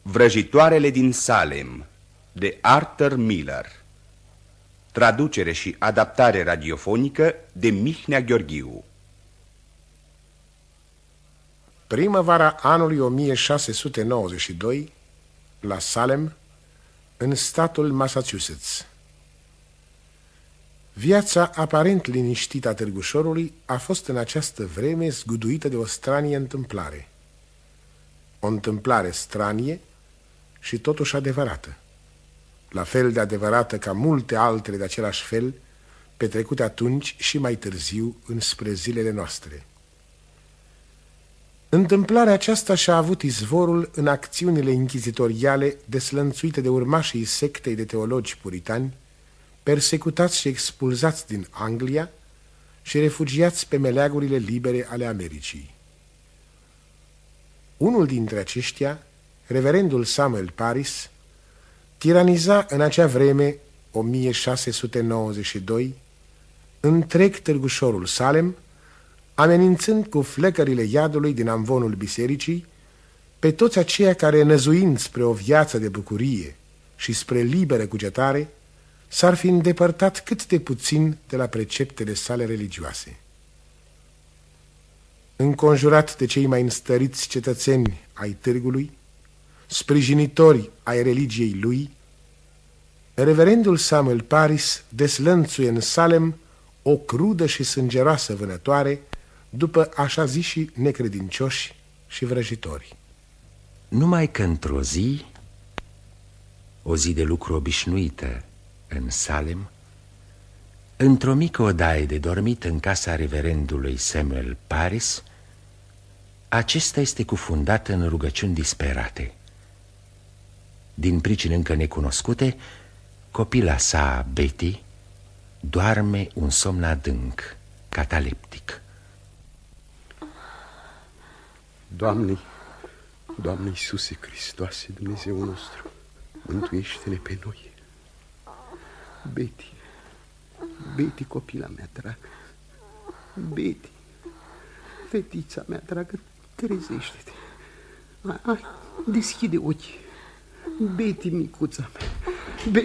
Vrăjitoarele din Salem, de Arthur Miller. Traducere și adaptare radiofonică de Mihnea Gheorghiu. Primăvara anului 1692, la Salem, în statul Massachusetts. Viața aparent liniștită a târgușorului a fost în această vreme zguduită de o stranie întâmplare. O întâmplare stranie și totuși adevărată. La fel de adevărată ca multe altele de același fel, petrecute atunci și mai târziu înspre zilele noastre. Întâmplarea aceasta și-a avut izvorul în acțiunile inchizitoriale deslănțuite de urmașii sectei de teologi puritani, persecutați și expulzați din Anglia și refugiați pe meleagurile libere ale Americii. Unul dintre aceștia, reverendul Samuel Parris, tiraniza în acea vreme, 1692, întreg târgușorul Salem, amenințând cu flecările iadului din amvonul bisericii pe toți aceia care, năzuind spre o viață de bucurie și spre liberă cugetare, s-ar fi îndepărtat cât de puțin de la preceptele sale religioase. Înconjurat de cei mai înstăriți cetățeni ai târgului, sprijinitori ai religiei lui, reverendul Samuel Parris deslănțuie în Salem o crudă și sângeroasă vânătoare după așa ziși necredincioși și vrăjitori. Numai că într-o zi, o zi de lucru obișnuită în Salem, într-o mică odaie de dormit în casa reverendului Samuel Parris, acesta este cufundat în rugăciuni disperate. Din pricini încă necunoscute, copila sa, Betty, doarme un somn adânc, cataleptic. Doamne, Doamne Iisuse Hristoase, Dumnezeu nostru, mântuiește-ne pe noi. Betty, Betty, copila mea dragă, Betty, fetița mea dragă, trezește-te. Hai, deschide ochii. Betty, micuța mea.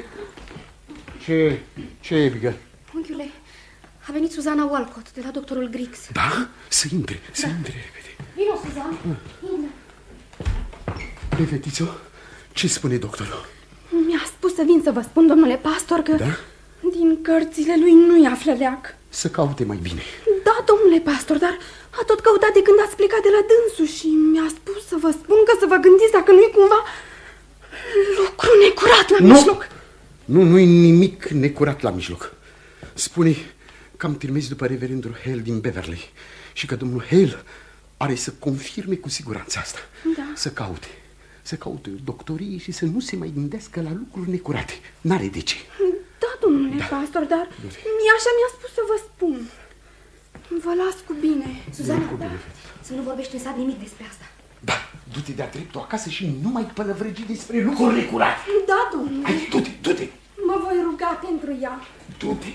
Ce e, Abigail? Unchiule, a venit Suzana Walcott de la doctorul Griggs. Da? Să intre repede. Vino, Suzana, intră. Pe fetițo, ce spune doctorul? Mi-a spus să vin să vă spun, domnule pastor, că da? Din cărțile lui nu-i află leac. Să caute mai bine. Da, domnule pastor, dar a tot căutat de când ați plecat de la dânsul și mi-a spus să vă spun că să vă gândiți dacă nu-i cumva lucru necurat la mijloc. Nu-i nimic necurat la mijloc. Spune că am trimis după reverendul Hale din Beverly și că domnul Hale are să confirme cu siguranță asta. Da. Să caute doctorii și să nu se mai gândească la lucruri necurate. N-are de ce. Da, domnule pastor, dar așa mi-a spus să vă spun. Vă las cu bine. Suzana, să nu vorbești în sat nimic despre asta. Da, du-te de-a dreptul acasă și nu mai pălăvrăgi despre lucruri necurate. Da, domnule. Hai, du-te. Mă voi ruga pentru ea. Du-te.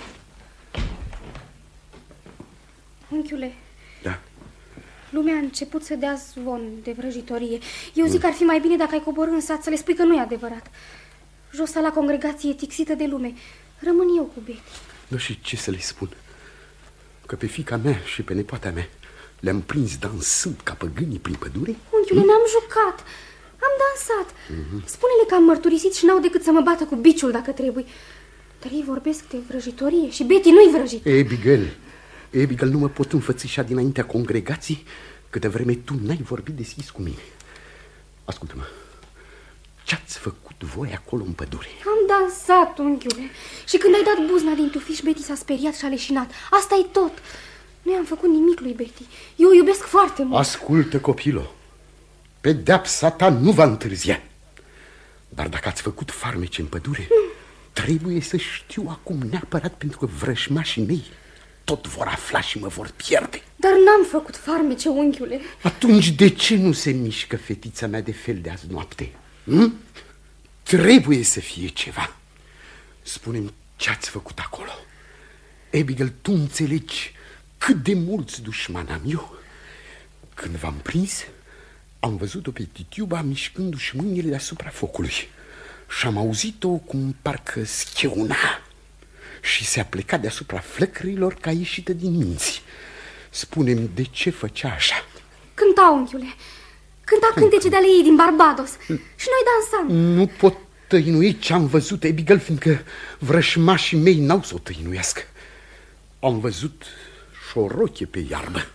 Unchiule. Da. Lumea a început să dea zvon de vrăjitorie. Eu zic că ar fi mai bine dacă ai coborî în sat să le spui că nu e adevărat. Josa la congregație e tixită de lume. Rămân eu cu Betty. Da, și ce să le spun? Că pe fiica mea și pe nepoata mea le-am prins dansând ca păgânii prin pădure? Unchiule, n-am jucat. Am dansat. Spune-le că am mărturisit și n-au decât să mă bată cu biciul dacă trebuie. Dar ei vorbesc de vrăjitorie și Betty nu-i vrăjit. Abigail, nu mă pot înfățișa dinaintea congregației câtă vreme tu n-ai vorbit deschis cu mine. Ascultă-mă, ce-ați făcut voi acolo în pădure? Am dansat, unchiule. Și când ai dat buzna din tufiș, Betty s-a speriat și a leșinat. Asta e tot. Nu i-am făcut nimic lui Betty. Eu o iubesc foarte mult. Ascultă, copilo, pedeapsa ta nu va întârzia. Dar dacă ați făcut farmece în pădure, trebuie să știu acum neapărat, pentru că vrăjmașii mei tot vor afla și mă vor pierde. Dar n-am făcut farmece, unchiule. Atunci de ce nu se mișcă fetița mea de fel de azi noapte? Trebuie să fie ceva. Spune-mi ce-ați făcut acolo. Abigail, tu înțelegi cât de mulți dușmani am eu? Când v-am prins, Am văzut-o pe Titiuba mișcându-și mâinile deasupra focului și am auzit-o cum parcă scheuna și se apleca deasupra flăcărilor ca ieșită din minți. Spune-mi, de ce făcea așa? Cânta, unchiule. Cânta cântece de ale ei din Barbados. Și noi dansam. Nu pot tăinui ce-am văzut, Abigail, fiindcă vrășmașii mei n-au să o tăinuiască. Am văzut șoroche pe iarbă.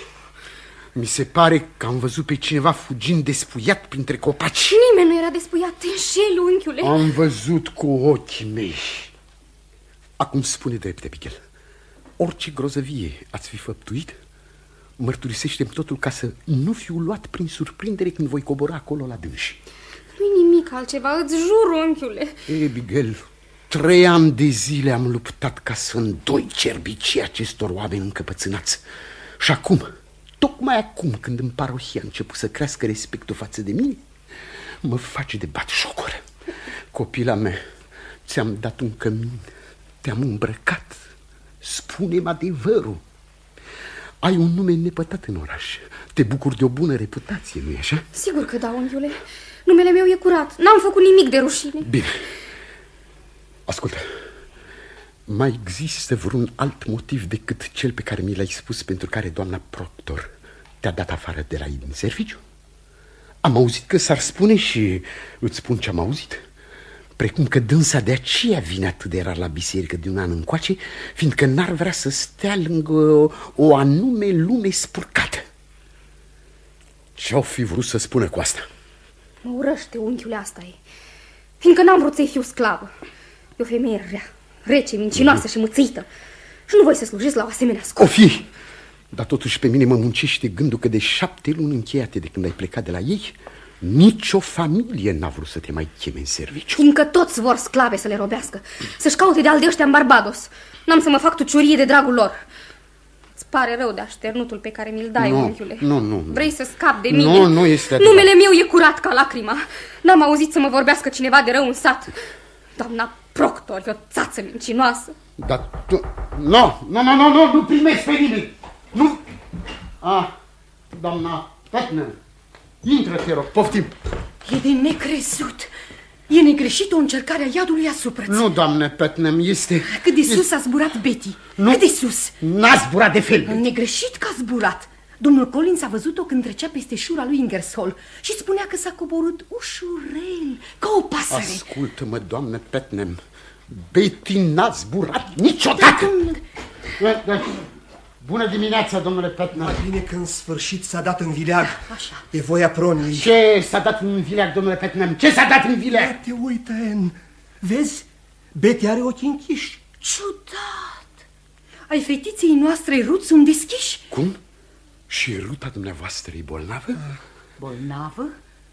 Mi se pare că am văzut pe cineva fugind despuiat printre copaci. Nimeni nu era despuiat. Te înșeli, unchiule. Am văzut cu ochii mei. Acum spune drept, Abigail, orice grozăvie ați fi făptuit, mărturisește-mi totul ca să nu fiu luat prin surprindere când voi cobora acolo la dânsi. Nu-i nimic altceva, îți jur, unchiule. Abigail, 3 ani de zile am luptat ca să îndoi cerbicii acestor oameni încăpățânați. Și acum, tocmai acum când în parohie a început să crească respectul față de mine, mă face de batjocură. Copila mea, ți-am dat un cămin, te-am îmbrăcat, spune-mi adevărul. Ai un nume nepătat în oraș, te bucuri de o bună reputație, nu-i așa? Sigur că da, unchiule. Numele meu e curat, n-am făcut nimic de rușine. Bine, ascultă, mai există vreun alt motiv decât cel pe care mi l-ai spus pentru care doamna Proctor te-a dat afară de la ei din serviciu? Am auzit că s-ar spune și îți spun ce am auzit, precum că dânsa de aceea vine atât de rar la biserică de un an încoace, fiindcă n-ar vrea să stea lângă o anume lume spurcată. Ce-au fi vrut să spună cu asta? Mă urăște, unchiule, asta e. Fiindcă n-am vrut să-i fiu sclavă. E o femeie rea, rece, mincinoasă și mățită. Și nu voi să slujesc la o asemenea scopă. O fi! Dar totuși pe mine mă muncește gândul că de 7 luni încheiate de când ai plecat de la ei, nicio familie n-a vrut să te mai cheme în serviciu. Fiindcă toți vor sclave să le robească, să-și caute de-al de ăștia în Barbados. N-am să mă fac tuciurie de dragul lor. Îți pare rău de așternutul pe care mi-l dai, unchiule? Nu. Vrei să scap de mine? Nu este adevărat. Numele meu e curat ca lacrima. N-am auzit să mă vorbească cineva de rău în sat. Doamna Proctor e o țață mincinoasă. Dar tu... Nu primești pe nimeni. Nu... Doamna Petner, intră, te rog, poftim. E de necrezut. E negreșit o încercare a iadului asupra-ți. Nu, doamne Petnem, este... Cât de sus a zburat Betty? Nu. Cât de sus? N-a zburat de fel. Negreșit că a zburat. Domnul Collins a văzut-o când trecea peste șura lui Ingersoll și spunea că s-a coborât ușurel, ca o pasăre. Ascultă-mă, doamne Petnem, Betty n-a zburat niciodată. Bună dimineața, domnule Petner. Mai bine că în sfârșit s-a dat în vileag. Așa. E voia proniei. Ce s-a dat în vileag, domnule Petner? Ce s-a dat în vileag? Ia te uită, Anne. Vezi? Betty are ochii închiși. Ciudat. Ai fetiței noastre Ruth sunt deschiși? Cum? Și ruta dumneavoastră e bolnavă? Bolnavă?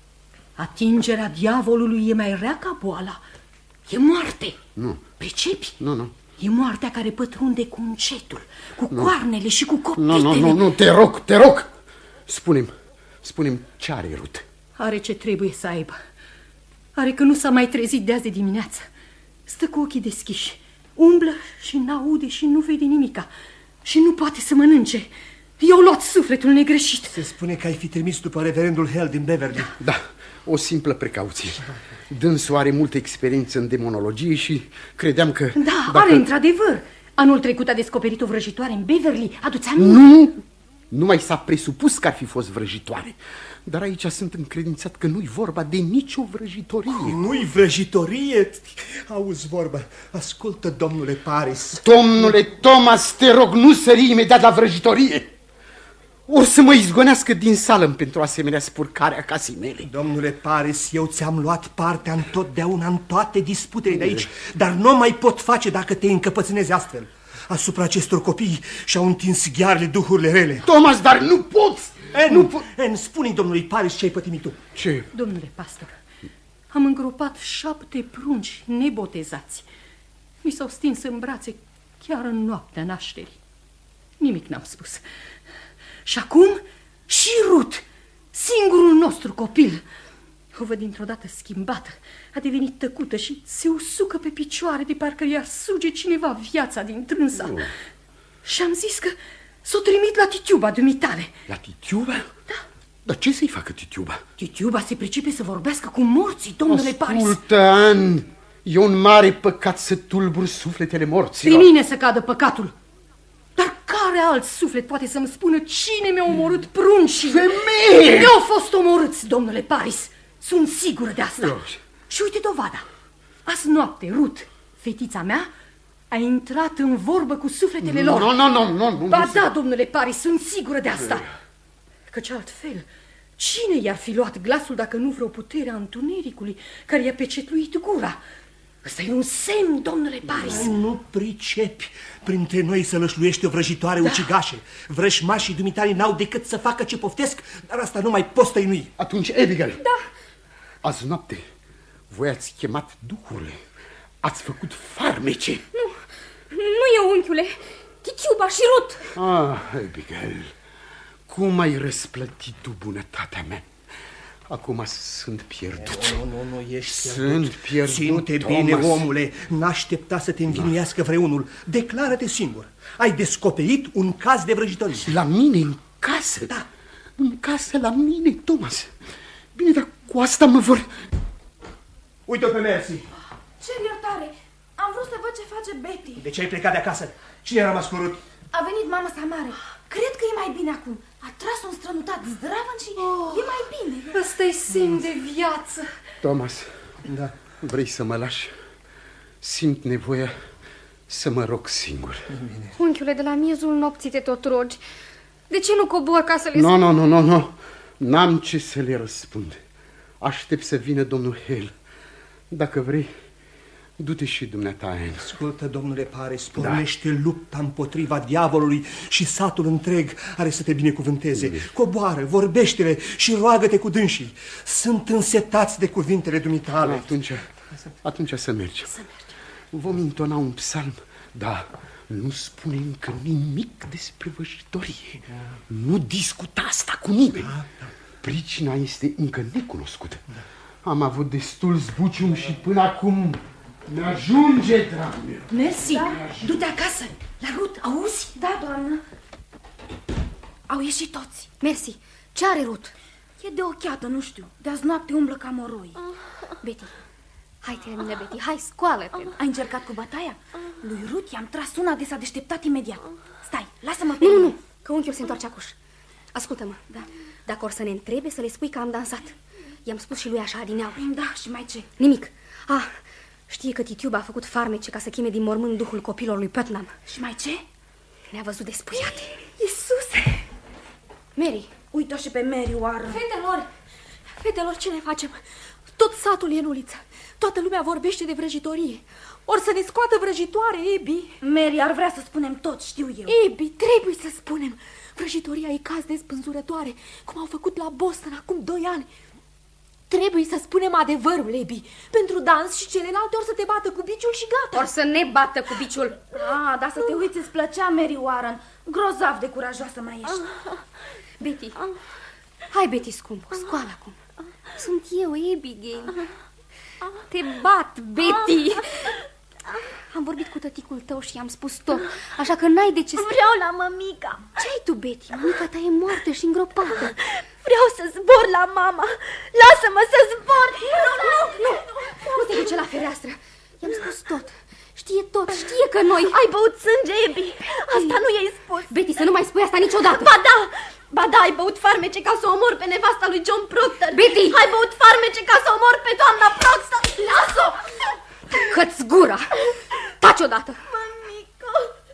Atingerea diavolului e mai rea ca boala. E moarte. Nu. Pricepi? Nu. E moartea care pătrunde cu încetul, cu coarnele și cu copitele. Nu, te rog. Spune-mi ce are Ruth. Are ce trebuie să aibă. Are că nu s-a mai trezit de azi de dimineață. Stă cu ochii deschiși, umblă și n-aude și nu vede nimica. Și nu poate să mănânce. I-au luat sufletul negreșit. Se spune că ai fi trimis după reverendul Hell din Beverly. Da, o simplă precauție. Dânsul are multă experiență în demonologie și credeam că... Da, are într-adevăr. Anul trecut a descoperit o vrăjitoare în Beverly. Adu-ți aminte? Nu! Numai s-a presupus că ar fi fost vrăjitoare. Dar aici sunt încredințat că nu-i vorba de nicio vrăjitorie. Nu-i vrăjitorie? Auzi vorba. Ascultă, domnule Paris. Domnule Thomas, te rog, nu sări imediat la vrăjitorie. Or să mă izgonească din sală pentru asemenea spurcare a casei mele. Domnule Paris, eu ți-am luat partea întotdeauna în toate disputele de aici, dar nu mai pot face dacă te încăpățânezi astfel. Asupra acestor copii și-au întins ghearele duhurile rele. Thomas, dar nu poți! Anne, spune-i domnului Paris ce ai pătimit tu. Ce? Domnule pastor, am îngropat 7 prunci nebotezați. Mi s-au stins în brațe chiar în noaptea nașterii. Nimic n-am spus. Și acum și Ruth, singurul nostru copil. O văd dintr-o dată schimbată, a devenit tăcută și se usucă pe picioare de parcă i-ar suge cineva viața din trânsa. Și am zis că s-o trimit la Titiuba dumitale. La Titiuba? Da. Dar ce să-i facă Titiuba? Titiuba se pricepe să vorbească cu morții, domnule Paris. Ascultă, An, e un mare păcat să tulburi sufletele morților. Pe mine să cadă păcatul. Dar care alt suflet poate să-mi spună cine mi-a omorât pruncii? Femeie! Mi-au fost omorâți, domnule Paris. Sunt sigură de asta. Și uite dovada. Azi noapte, Ruth, fetița mea, a intrat în vorbă cu sufletele lor. Nu. Ba da, domnule Paris, sunt sigură de asta. Căci altfel, cine i-ar fi luat glasul dacă nu vreo putere a întunericului care i-a pecetluit gura? Ăsta e un semn, domnule Paris. Nu pricepi. Printre noi să lășluiește o vrăjitoare ucigașe. Vrășmașii dumitale n-au decât să facă ce poftesc, dar asta nu mai poți tăinui. Atunci, Abigail. Da. Azi noapte, voi ați chemat duhurile. Ați făcut farmece. Nu e, unchiule. Titiuba și Ruth. Abigail, cum ai răsplătit tu bunătatea mea? Acum sunt pierdut. Nu ești Sunt pierdut, Ține-te bine, omule. N-aștepta să te învinuiască vreunul. Declară-te singur. Ai descoperit un caz de vrăjitorie. La mine în casă? Da. În casă la mine, Thomas. Bine, dar cu asta mă vor... Uite-o pe Mercy. Ce iertare! Am vrut să văd ce face Betty. De ce ai plecat de acasă? Cine a rămas cu Ruth? A venit mama sa mare. Cred că e mai bine acum. A tras un strănutat zdravăn și e mai bine. Ăsta-i semn de viață. Thomas, Da. vrei să mă lași? Simt nevoia să mă rog singur. Unchiule, de la miezul nopții te tot rogi. De ce nu cobor ca să le... Nu. N-am ce să le răspund. Aștept să vină domnul Hale. Dacă vrei, du-te și dumneata, Anne. Ascultă, domnule Paris, pornește lupta împotriva diavolului și satul întreg are să te binecuvânteze. Coboară, vorbește-le și roagă-te cu dânsii. Sunt însetați de cuvintele dumitale. Atunci să mergem. Vom intona un psalm, dar nu spune încă nimic despre vrăjitorie. Nu discuta asta cu nimeni. Pricina este încă necunoscută. Am avut destul zbucium și până acum mi-ajunge, dragul meu. Mersi, du-te acasă. La Ruth, auzi? Da, doamnă. Au ieșit toți. Mersi. Ce are Ruth? E de ochiată, nu știu. De azi noapte umblă ca moroi. Betty, hai termină, Betty, hai, scoală-te. Ai încercat cu bătaia? Lui Ruth i-am tras una de s-a deșteptat imediat. Stai, lasă-mă pe Nu, că unchiul se întoarce acuș. Ascultă-mă, Da. dacă or să ne întrebe, să le spui că am dansat. I-am spus și lui așa adineauri. Da, și mai ce? Nimic. Știe că Titiuba a făcut farmece ca să cheme din mormânt duhul copilor lui Putnam. Și mai ce? Ne-a văzut despuiate. Iisuse! Mary, Uită-o și pe Mary Warren. Fetelor, ce ne facem? Tot satul e în uliță. Toată lumea vorbește de vrăjitorie. Or să ne scoată vrăjitoare, Abby. Mary ar vrea să spunem tot, știu eu. Abby, trebuie să spunem. Vrăjitoria e caz de spânzurătoare, cum au făcut la Boston acum 2 ani. Trebuie să spunem adevărul, Abby. Pentru dans și celelalte or să te bată cu biciul și gata. or să ne bată cu biciul. Dar să te uiți, îți plăcea Mary Warren. Grozav de curajoasă mai ești. Betty, hai, Betty, scumpă, scoală acum. Sunt eu, Abigail. Te bat, Betty. Am vorbit cu tăticul tău și i-am spus tot, așa că n-ai de ce să... Vreau la mămica. Ce-ai tu, Betty? Mămica ta e moartă și îngropată. Vreau să zbor la mama. Lasă-mă să zbor. Nu te duce la fereastră. I-am spus tot. Știe tot, știe că noi... Ai băut sânge, Abby. Asta nu i-ai spus. Betty, să nu mai spui asta niciodată. Ba da, ai băut farmece ca să omor pe nevasta lui John Proctor. Betty! Ai băut farmece ca să omor pe doamna Proctor. Lasă-o! Că-ți gura! Taci odată! Mămico!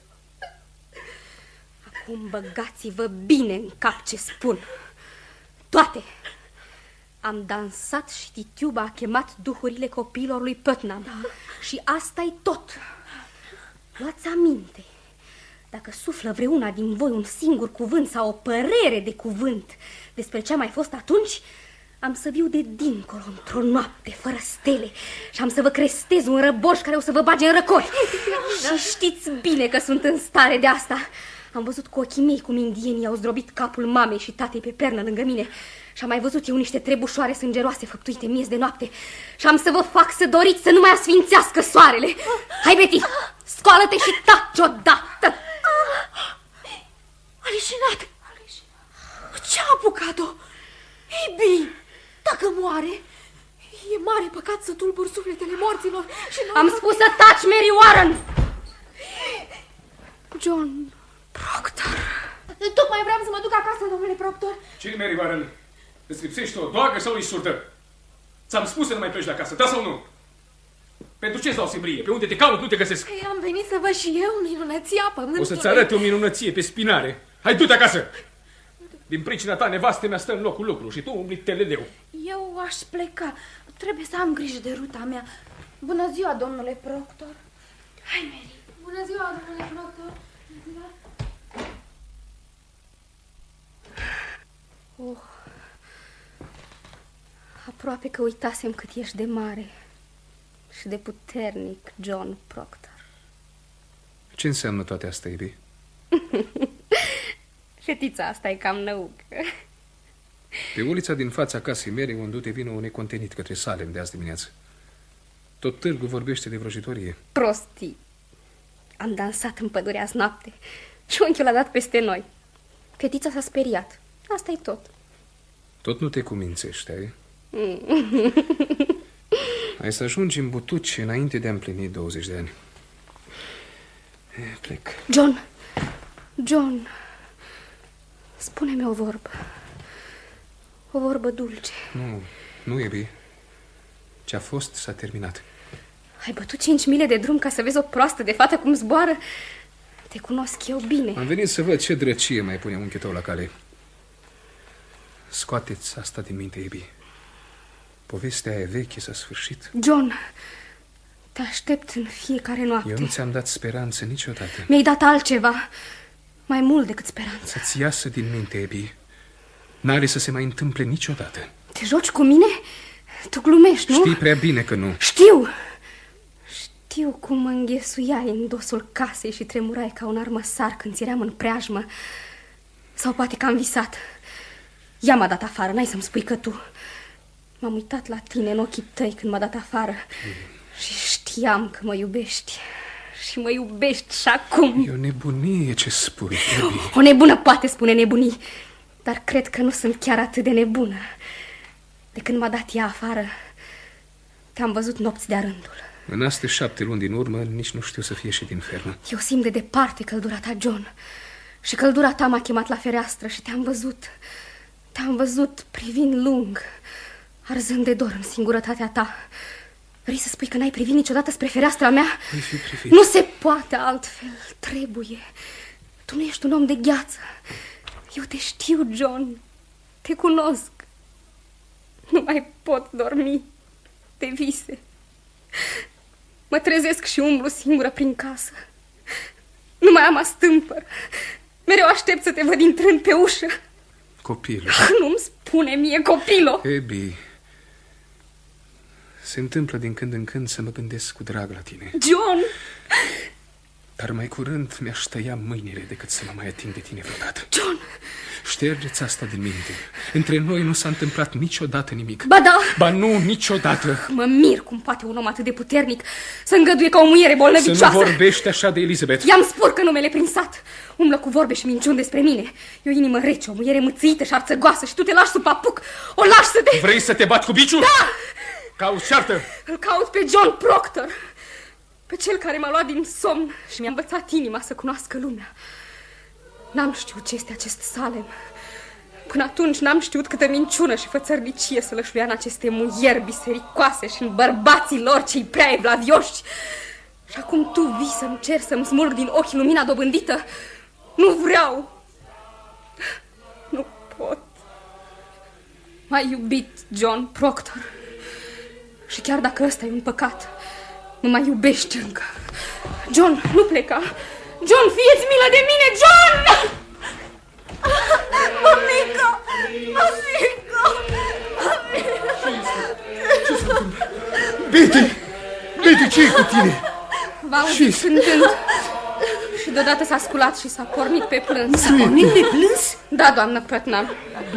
Acum băgați-vă bine în cap ce spun. Toate! Am dansat și Titiuba a chemat duhurile copiilor lui Putnam. Și asta-i tot. Luați aminte. Dacă suflă vreuna din voi un singur cuvânt sau o părere de cuvânt despre ce a mai fost atunci, am să viu de dincolo într-o noapte fără stele și am să vă crestez un răboș care o să vă bage în răcori. Și știți bine că sunt în stare de asta. Am văzut cu ochii mei cum indienii au zdrobit capul mamei și tatei pe pernă lângă mine. Și am mai văzut eu niște trebușoare sângeroase făptuite miez de noapte. Și am să vă fac să doriți să nu mai asfințească soarele. Hai, Betty, scoală-te și taci odată. A leșinat. Ce-a apucat-o? Ebi, dacă moare, e mare păcat să tulburi sufletele morților și noi... Am spus să taci, Mary Warren! John Proctor. Tocmai vreau să mă duc acasă, domnule Proctor. Cine, Mary Warren? Îți lipsește o doagă sau ești surdă? Ți-am spus să nu mai pleci de acasă, da sau nu? Pentru ce-ți dau simbrie? Pe unde te caut, nu te găsesc. Am venit să văd și eu minunăția pământului. O să-ți arăt o minunăție pe spinare. Hai, du-te acasă! Din pricina ta, nevastă mea stă în locul lucru și tu umbli teleleu. Eu aș pleca. Trebuie să am grijă de ruta mea. Bună ziua, domnule Proctor. Hai, Mary. Bună ziua, domnule Proctor. Oh, aproape că uitasem cât ești de mare și de puternic, John Proctor. Ce înseamnă toate astea, Ebi? Fetița asta e cam năucă. Pe ulița din fața casei mele, unde vine un necontenit către Salem de azi dimineață. Tot târgul vorbește de vrăjitorie. Prostii. Am dansat în pădurea azi noapte și unchiul l-a dat peste noi. Fetița s-a speriat. Asta-i tot. Tot nu te cumințești, ai? Ai să ajungi în Butuci înainte de a împlini 20 de ani. Plec. John, spune-mi o vorbă. O vorbă dulce. Nu, Ebi. Ce-a fost, s-a terminat. Ai bătut 5 mile de drum ca să vezi o proastă de fată cum zboară? Te cunosc eu bine. Am venit să văd ce drăcie mai pune unchiul tău la cale. Scoateți asta din minte, Ebi. Povestea e veche, s-a sfârșit. John, te aștept în fiecare noapte. Eu nu ți-am dat speranță niciodată. Mi-ai dat altceva, mai mult decât speranță. Să-ți iasă din minte, Ebi. N-are să se mai întâmple niciodată. Te joci cu mine? Tu glumești, nu? Știi prea bine că nu. Știu cum mă înghesuiai în dosul casei și tremurai ca un armăsar când ți eram în preajmă. Sau poate că am visat. Ea m-a dat afară, n-ai să-mi spui că tu. M-am uitat la tine în ochii tăi când m-a dat afară și știam că mă iubești. Și mă iubești și acum. E o nebunie ce spui, Ebi. O nebună poate spune nebunii, dar cred că nu sunt chiar atât de nebună. De când m-a dat ea afară, te-am văzut nopți de-a rândul. În astea 7 luni din urmă, nici nu știu să fie și din fermă. Eu simt de departe căldura ta, John. Și căldura ta m-a chemat la fereastră și te-am văzut. Te-am văzut privind lung, arzând de dor în singurătatea ta. Vrei să spui că n-ai privit niciodată spre fereastra mea? Voi fi privit. Nu se poate altfel, trebuie. Tu nu ești un om de gheață. Eu te știu, John. Te cunosc. Nu mai pot dormi de vise. Mă trezesc și umblu singură prin casă. Nu mai am astâmpăr. Mereu aștept să te văd intrând pe ușă. Copilul. Nu-mi spune mie, copilo. Ebi, se întâmplă din când în când să mă gândesc cu drag la tine. John! Dar mai curând mi-aș tăia mâinile decât să mă mai ating de tine vreodată. John! Ștergeți asta din minte. Între noi nu s-a întâmplat niciodată nimic. Ba da! Ba nu, niciodată. Mă mir cum poate un om atât de puternic să îngăduie ca o muiere bolnăvicioasă. Să nu vorbești așa de Elizabeth. I-am spurcă numele prin sat. Umblă cu vorbe și minciuni despre mine. E o inimă rece, o muiere mâțâită și arțăgoasă și tu te lași sub papuc. O lași să te... Vrei să te bat cu biciul? Da! Cauți ceartă. Îl caut pe John Proctor. Pe cel care m-a luat din somn și mi-a învățat inima să cunoască lumea. N-am știut ce este acest Salem. Până atunci n-am știut câtă minciună și fățărnicie să lășluia în aceste muieri bisericoase și în bărbații lor cei prea evlavioși. Și acum tu vii să-mi ceri să-mi smulg din ochi lumina dobândită? Nu vreau. Nu pot. M-ai iubit, John Proctor. Și chiar dacă ăsta e un păcat, nu mai iubești încă. John, nu pleca. John, fie-ți milă de mine, John! Mămică! Mămică! Betty, ce-i cu tine? V-a auzit cântând și deodată s-a sculat și s-a pornit pe plâns. S-a pornit pe plâns? Da, doamnă Putnam.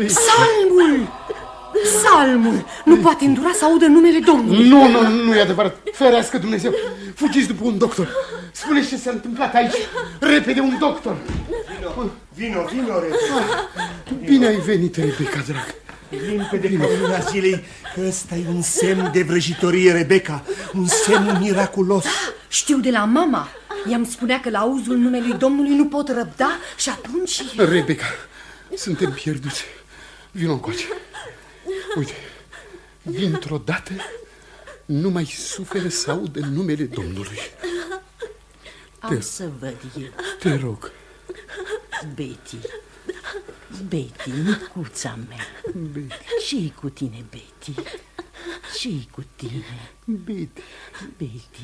Psalmul! Nu poate îndura să audă numele Domnului. Nu e adevărat. Ferească Dumnezeu. Fugiți după un doctor. Spune ce s-a întâmplat aici. Repede, un doctor. Vino, repede. Bine ai venit, Rebecca, drag. limpede ca lumina zilei că ăsta e un semn de vrăjitorie, Rebecca, un semn miraculos. Știu de la mama. I-am spunea că la auzul numelui Domnului nu pot răbda și atunci... Rebecca, suntem pierduți. Vino încoace. Uite, dintr-o dată nu mai suferă să audă numele Domnului. Am să văd eu. Te rog. Betty, micuța mea. Betty. Ce-i cu tine, Betty? Ce-i cu tine? Betty.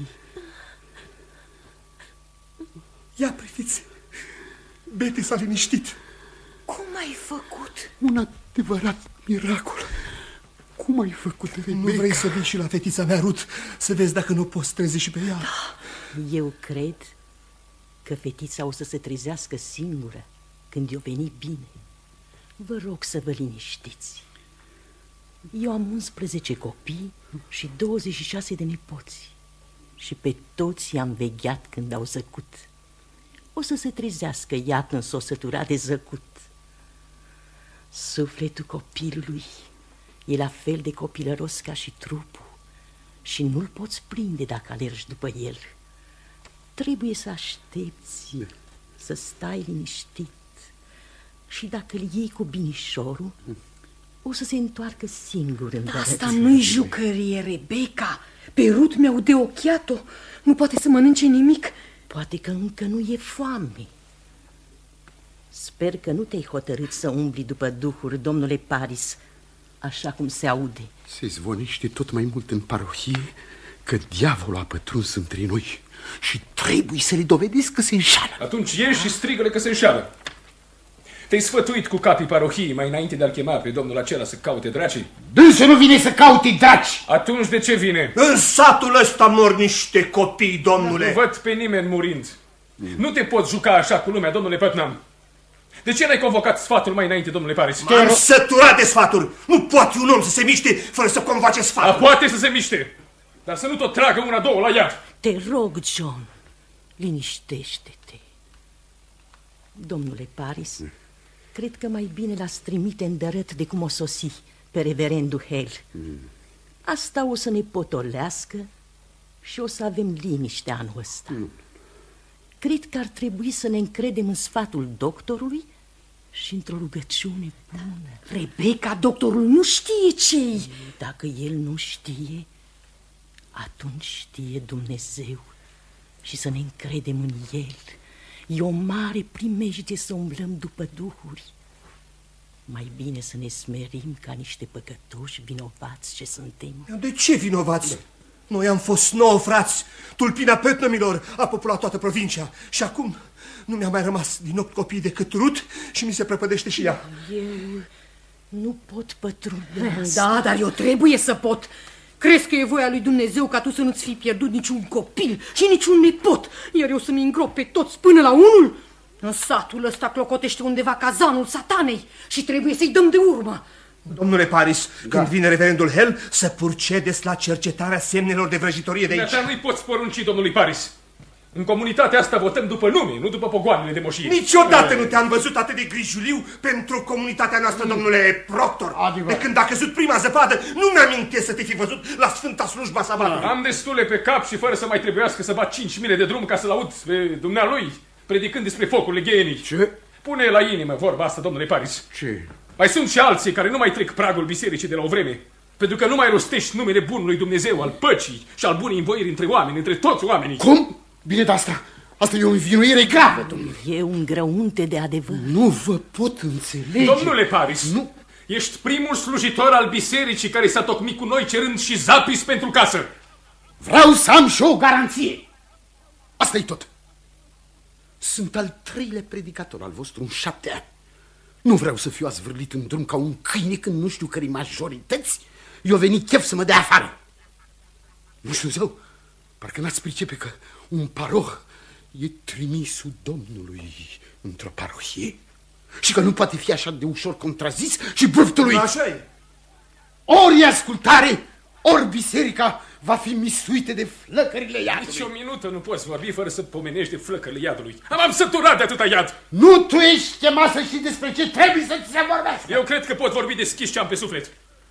Ia priviți, Betty s-a liniștit. Cum ai făcut? Un adevărat miracol. Cum ai făcut, Rebecca? Nu vrei să vii și la fetița mea, Ruth, să vezi dacă nu poți trezi și pe ea? Da. Eu cred că fetița o să se trezească singură când i-o veni bine. Vă rog să vă liniștiți. Eu am 11 copii și 26 de nepoți și pe toți i-am vegheat când au zăcut. O să se trezească, iată, s-o sătura de zăcut. Sufletul copilului e la fel de copilăros ca și trupul și nu-l poți prinde dacă alergi după el. Trebuie să aștepți, să stai liniștit și dacă îl iei cu binișorul, o să se întoarcă singur în dărăție. Asta nu-i jucărie, Rebecca. Pe Ruth mi-au deochiat-o. Nu poate să mănânce nimic. Poate că încă nu e foame. Sper că nu te-ai hotărât să umbli după duhuri, domnule Paris, așa cum se aude. Se zvonește tot mai mult în parohie că diavolul a pătruns între noi și trebuie să le dovedesc că se înșală. Atunci ieși și strigă-le că se înșală. Te-ai sfătuit cu capii parohiei mai înainte de a-l chema pe domnul acela să caute dracii? Dânsul nu vine să caute draci! Atunci de ce vine? În satul ăsta mor niște copii, domnule. Nu văd pe nimeni murind. Nu te poți juca așa cu lumea, domnule Putnam. De ce n-ai convocat sfatul mai înainte, domnule Paris? M-am săturat de sfaturi. Nu poate un om să se miște fără să convoace sfatul. Poate să se miște, dar să nu tot tragă una, două la iad. Te rog, John, liniștește-te. Domnule Paris, cred că mai bine l-ați trimite îndărât de cum o sosi pe reverendul Hale. Asta o să ne potolească și o să avem liniște anul ăsta. Cred că ar trebui să ne încredem în sfatul doctorului și într-o rugăciune bună. Rebecca, doctorul nu știe ce-i. Dacă el nu știe, atunci știe Dumnezeu și să ne încredem în el. E o mare primejde să umblăm după duhuri. Mai bine să ne smerim ca niște păcătoși vinovați ce suntem. De ce vinovați? Noi am fost 9 frați. Tulpina Putnamilor a populat toată provincia. Și acum nu mi-a mai rămas din 8 copii decât Ruth și mi se prăpădește și ea. Eu nu pot pătrunde. Da, dar eu trebuie să pot. Crezi că e voia lui Dumnezeu ca tu să nu-ți fii pierdut niciun copil și niciun nepot, iar eu să-mi îngrop pe toți până la unul? În satul ăsta clocotește undeva cazanul satanei și trebuie să-i dăm de urmă. Domnule Paris, când vine reverendul Hell, să purcedeți la cercetarea semnelor de vrăjitorie de aici. Dar nu-i poți porunci, domnului Paris. În comunitatea asta votăm după nume, nu după pogoanele de moșie. Niciodată nu te-am văzut atât de grijuliu pentru comunitatea noastră, domnule Proctor. De când a căzut prima zăpadă, nu mi-amintesc să te fi văzut la Sfânta Slujba Sabatului. Am destule pe cap și fără să mai trebuiască să bat 5 mile de drum ca să-l aud pe dumnealui, predicând despre focurile ghenii. Ce? Pune la inimă vorba asta, domnule Paris. Ce? Mai sunt și alții care nu mai trec pragul bisericii de la o vreme, pentru că nu mai rostești numele bunului Dumnezeu, al păcii și al bunei învoiri între oameni, între toți oamenii. Cum? Bine de asta. Asta e o învinuire gravă, domnule. E un grăunte de adevăr. Nu vă pot înțelege. Domnule Paris, nu. Ești primul slujitor al bisericii care s-a tocmit cu noi cerând și zapis pentru casă. Vreau să am și o garanție. Asta e tot. Sunt al 3-lea predicator al vostru în 7 ani. Nu vreau să fiu azvârlit în drum ca un câine când nu știu cărei majorități i-o venit chef să mă dea afară. Nu știu zău, parcă n-ați pricepe că un paroh e trimisul Domnului într-o parohie și că nu poate fi așa de ușor contrazis și bâftului. Așa e. Ori ascultare, ori biserica va fi misuită de flăcările iadului. Nici o minută nu poți vorbi fără să pomenești de flăcările iadului. Am săturat de atâta iad. Nu tu ești chemat să știi despre ce trebuie să ți se vorbească. Eu cred că pot vorbi deschis ce am pe suflet.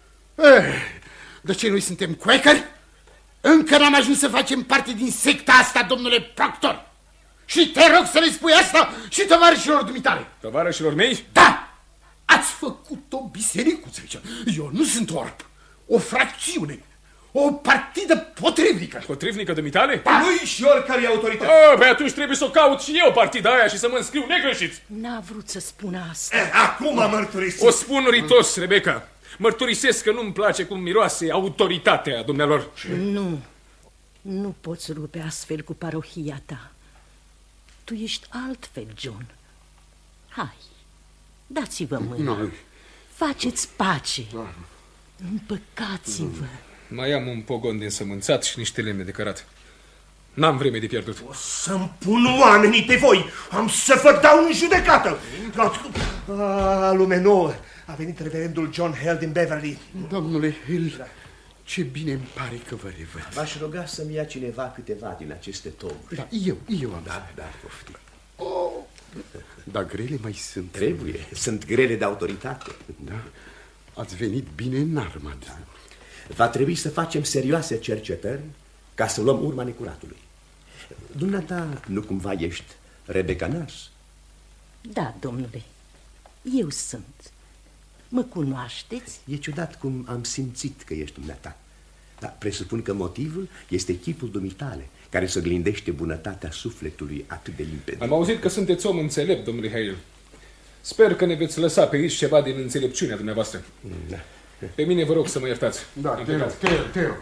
De ce noi suntem quakeri? Încă n-am ajuns să facem parte din secta asta, domnule Proctor. Și te rog să le spui asta și tovarășilor dumitale. Tovarășilor mei? Da! Ați făcut o bisericuță aici. Eu nu sunt orb. O fracțiune. O partidă potrivnică. Potrivnică dumitale? Da. Nu-i și oricare e autoritate. Păi atunci trebuie să o caut și eu partida aia și să mă înscriu negreșit. N-a vrut să spună asta. Acum mărturisit. O spun ritos, Rebecca. Mărturisesc că nu-mi place cum miroase autoritatea dumnealor. Nu poți rupe astfel cu parohia ta. Tu ești altfel, John. Hai, dați-vă mâna. Faceți pace. Împăcați-vă. Mai am un pogon de însămânțat și niște lemne de cărat. N-am vreme de pierdut. O să-mi pun oamenii pe voi. Am să vă dau în judecată. Lume nouă. A venit reverendul John Hale din Beverly. Domnule Hill, ce bine îmi pare că vă revăd. V-aș ruga să-mi ia cineva câteva din aceste tomuri. Da, eu am. Da, poftim. Dar grele mai sunt. Trebuie, sunt grele de autoritate. Da, ați venit bine înarmat. Da. Va trebui să facem serioase cercetări ca să luăm urma necuratului. Dumneata, nu cumva ești Rebecca Nurse? Da, domnule, eu sunt. Mă cunoașteți? E ciudat cum am simțit că ești dumneata. Dar presupun că motivul este chipul dumitale, care să glindește bunătatea sufletului atât de limpede. Am auzit că sunteți om înțelept, domnule Hale. Sper că ne veți lăsa pe aici ceva din înțelepciunea dumneavoastră. Da. Pe mine vă rog să mă iertați. Da, te rog.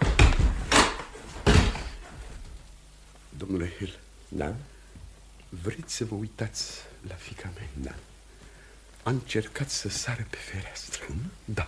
Domnule Hill. Da? Vreți să vă uitați la fiica mea? Da. A încercat să sară pe fereastră. Da.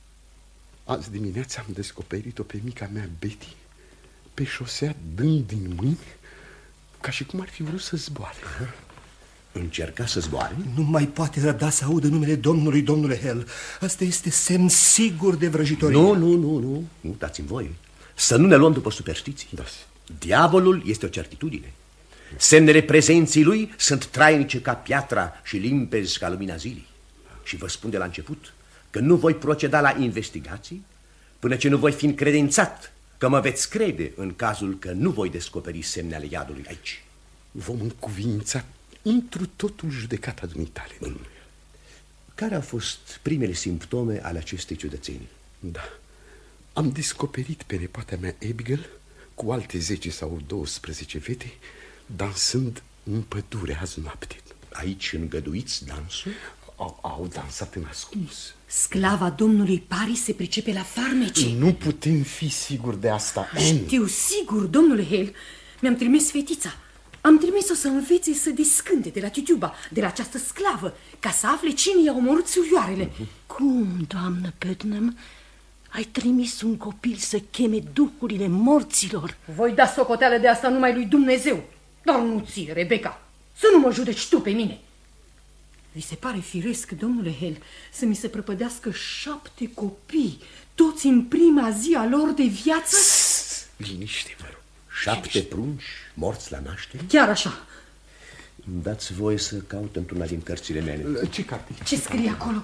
Azi dimineața am descoperit-o pe mica mea Betty pe șosea, dând din mâini ca și cum ar fi vrut să zboare. Încerca să zboare? Nu mai poate răbda să audă numele Domnului, domnule Hale. Asta este semn sigur de vrăjitorie. Nu, dați-mi voie. Să nu ne luăm după superstiții. Da. Diavolul este o certitudine. Semnele prezenții lui sunt trainice ca piatra și limpezi ca lumina zilei. Și vă spun de la început că nu voi proceda la investigații până ce nu voi fi încredințat că mă veți crede în cazul că nu voi descoperi semne ale iadului aici. Vom încuviința întru totul judecata dumitale. Care au fost primele simptome ale acestei ciudățenii? Da, am descoperit pe nepoata mea Abigail cu alte 10 sau 12 fete dansând în pădure azi noapte. Aici îngăduiți dansul? Au dansat în ascuns. Sclava domnului Paris se pricepe la farmece. Nu putem fi siguri de asta. Știu sigur, domnule Hale. Mi-am trimis fetița. Am trimis-o să învețe să descânte de la titiuba, de la această sclavă, ca să afle cine i-a omorât surioarele. Cum, doamnă Putnam, ai trimis un copil să cheme duhurile morților? Voi da socoteală de asta numai lui Dumnezeu, dar nu ție, Rebecca. Să nu mă judeci tu pe mine. Vi se pare firesc, domnule Hale, să mi se prăpădească 7 copii, toți în prima zi a lor de viață? Liniște, vă rog. 7 prunci morți la naștere? Chiar așa. Îmi dați voie să caut într-una din cărțile mele. Ce carte? Ce scrie acolo?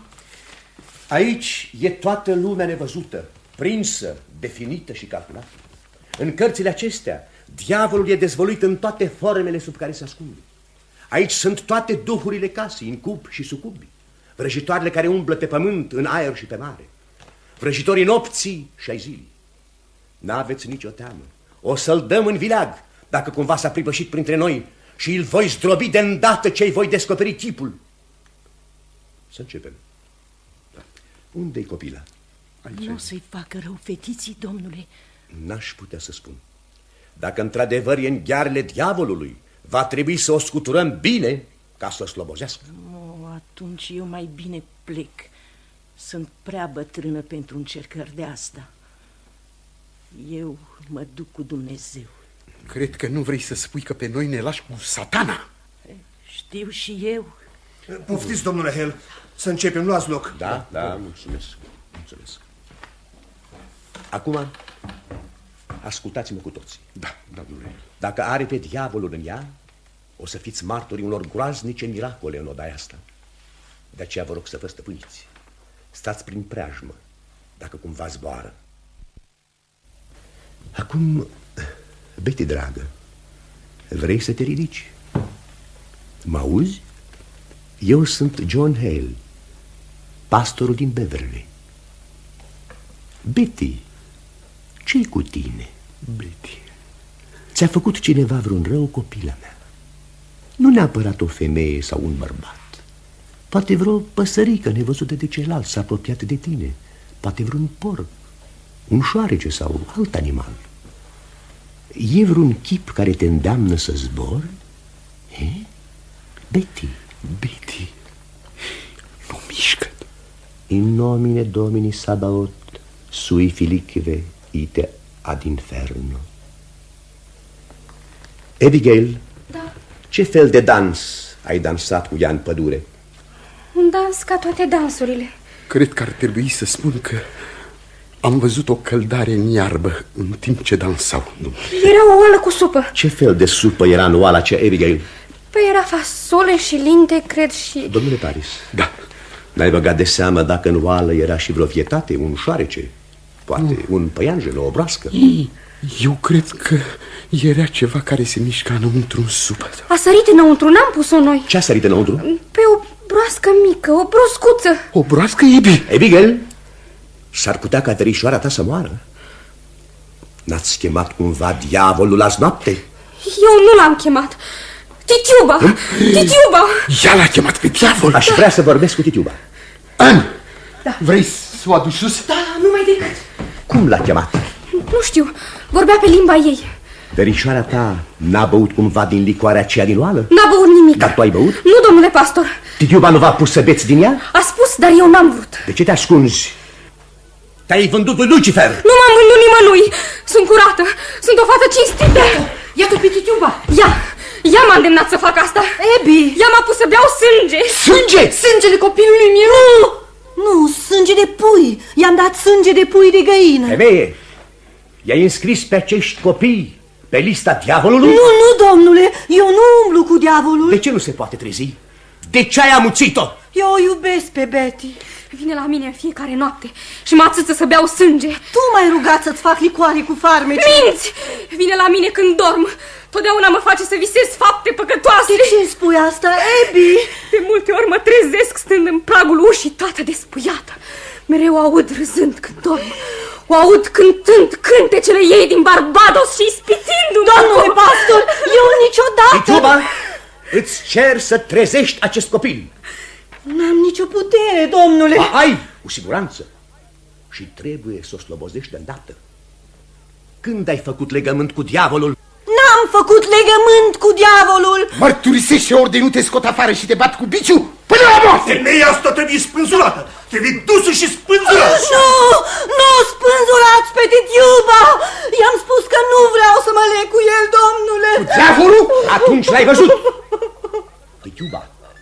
Aici e toată lumea nevăzută, prinsă, definită și calculată. În cărțile acestea, diavolul e dezvăluit în toate formele sub care se ascunde. Aici sunt toate duhurile casei, incubi și sucubi, vrăjitoarele care umblă pe pământ, în aer și pe mare, vrăjitorii nopții și ai zilei. N-aveți nicio teamă. O să-l dăm în vileag dacă cumva s-a pripășit printre noi și îl voi zdrobi de îndată ce-i voi descoperi chipul. Să începem. Da. Unde-i copila? Nu o să-i facă rău fetiții, domnule. N-aș putea să spun. Dacă într-adevăr e în ghearele diavolului, va trebui să o scuturăm bine ca să o slobozească. Atunci eu mai bine plec. Sunt prea bătrână pentru încercări de asta. Eu mă duc cu Dumnezeu. Cred că nu vrei să spui că pe noi ne lași cu Satana. Știu și eu. Poftiți, domnule Hale, să începem, luați loc. Da, mulțumesc. Acum, ascultați-mă cu toții. Da, domnule. Dacă are pe diavolul în ea, o să fiți martorii unor groaznice miracole în odaia asta. De aceea vă rog să vă stăpâniți. Stați prin preajmă, dacă cumva zboară. Acum, Betty, dragă, vrei să te ridici? Mă auzi? Eu sunt John Hale, pastorul din Beverly. Betty, ce-i cu tine? Betty, ți-a făcut cineva vreun rău, copila mea? Nu neapărat o femeie sau un bărbat. Poate vreo păsărică nevăzută de celălalt s-a apropiat de tine. Poate vreun porc, un șoarece sau alt animal. E vreun chip care te îndeamnă să zbori? Betty, Betty, nu mișcă. In nomine Domini Sabaoth, sui filicve ite ad inferno. Abigail, da. Ce fel de dans ai dansat cu ea în pădure? Un dans ca toate dansurile. Cred că ar trebui să spun că am văzut o căldare în iarbă în timp ce dansau. Era o oală cu supă. Ce fel de supă era în oala aceea, Abigail? Păi era fasole și linte, cred, și... Domnule Paris. Da. N-ai băgat de seamă dacă în oală era și vreo vietate, un șoarece? Poate un păianjen, o broască? Eu cred că era ceva care se mișca înăuntru în supă. A sărit înăuntru, n-am pus-o noi. Ce a sărit înăuntru? Pe o broască mică, o broscuță. O broască, Abigail, s-ar putea ca verișoara ta să moară. N-ați chemat cumva diavolul azi noapte? Eu nu l-am chemat. Titiuba! Titiuba! Ea l-a chemat pe diavol. Aș vrea să vorbesc cu Titiuba. An, da. Vrei să o aduci sus? Da, numai decât. Cum l-a chemat? Nu știu, vorbea pe limba ei. Verișoara ta n-a băut cumva din licoarea aceea din oală? N-a băut nimic. Dar tu ai băut? Nu, domnule pastor. Titiuba nu v-a pus să beți din ea? A spus, dar eu n-am vrut. De ce te ascunzi? Te-ai vândut lui Lucifer. Nu m-am vândut nimănui. Sunt curată, sunt o fată cinstită. Iată pe Titiuba. Ea m-a îndemnat să fac asta. Ebi! Ea m-a pus să beau sânge. Sânge? Sângele copilului meu? Nu, sânge de pui. I-am dat sânge de pui de găină. Femeie, i-ai înscris pe acești copii pe lista diavolului? Nu, domnule, eu nu umblu cu diavolul. De ce nu se poate trezi? De ce ai amuțit-o? Eu o iubesc pe Betty. Vine la mine în fiecare noapte și mă atâță să beau sânge. Tu m-ai rugat să-ți fac licoare cu farmece. Minți! Vine la mine când dorm. Totdeauna mă face să visez fapte păcătoase. De ce spui asta, Abby? De multe ori mă trezesc stând în pragul ușii toată despăiată. Mereu o aud râzând când dorm. O aud cântând cântecele ei din Barbados și ispitindu-mă. Domnule pastor, eu niciodată... Titiuba, îți cer să trezești acest copil. N-am nicio putere, domnule. Ai, cu siguranță. Și trebuie să o slobozești de îndată. Când ai făcut legământ cu diavolul? N-am făcut legământ cu diavolul. Mărturisește ori de nu te scot afară și te bat cu biciu până la moarte. Femeia asta trebuie spânzurată. Trebuie dusă și spânzurată. Nu spânzurați pe Titiuba. I-am spus că nu vreau să mă leg cu el, domnule. Cu diavolul? Atunci l-ai văzut. Titiuba,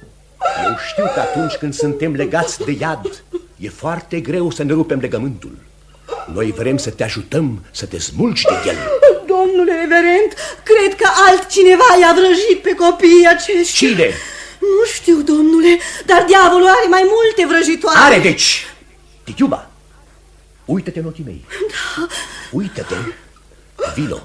eu știu că atunci când suntem legați de iad, e foarte greu să ne rupem legământul. Noi vrem să te ajutăm să te smulgi de el. Domnule reverend, cred că altcineva i-a vrăjit pe copiii aceștia. Cine? Nu știu, domnule, dar diavolul are mai multe vrăjitoare. Are, deci. Titiuba, uită-te în ochii mei. Da. Uită-te. Vino.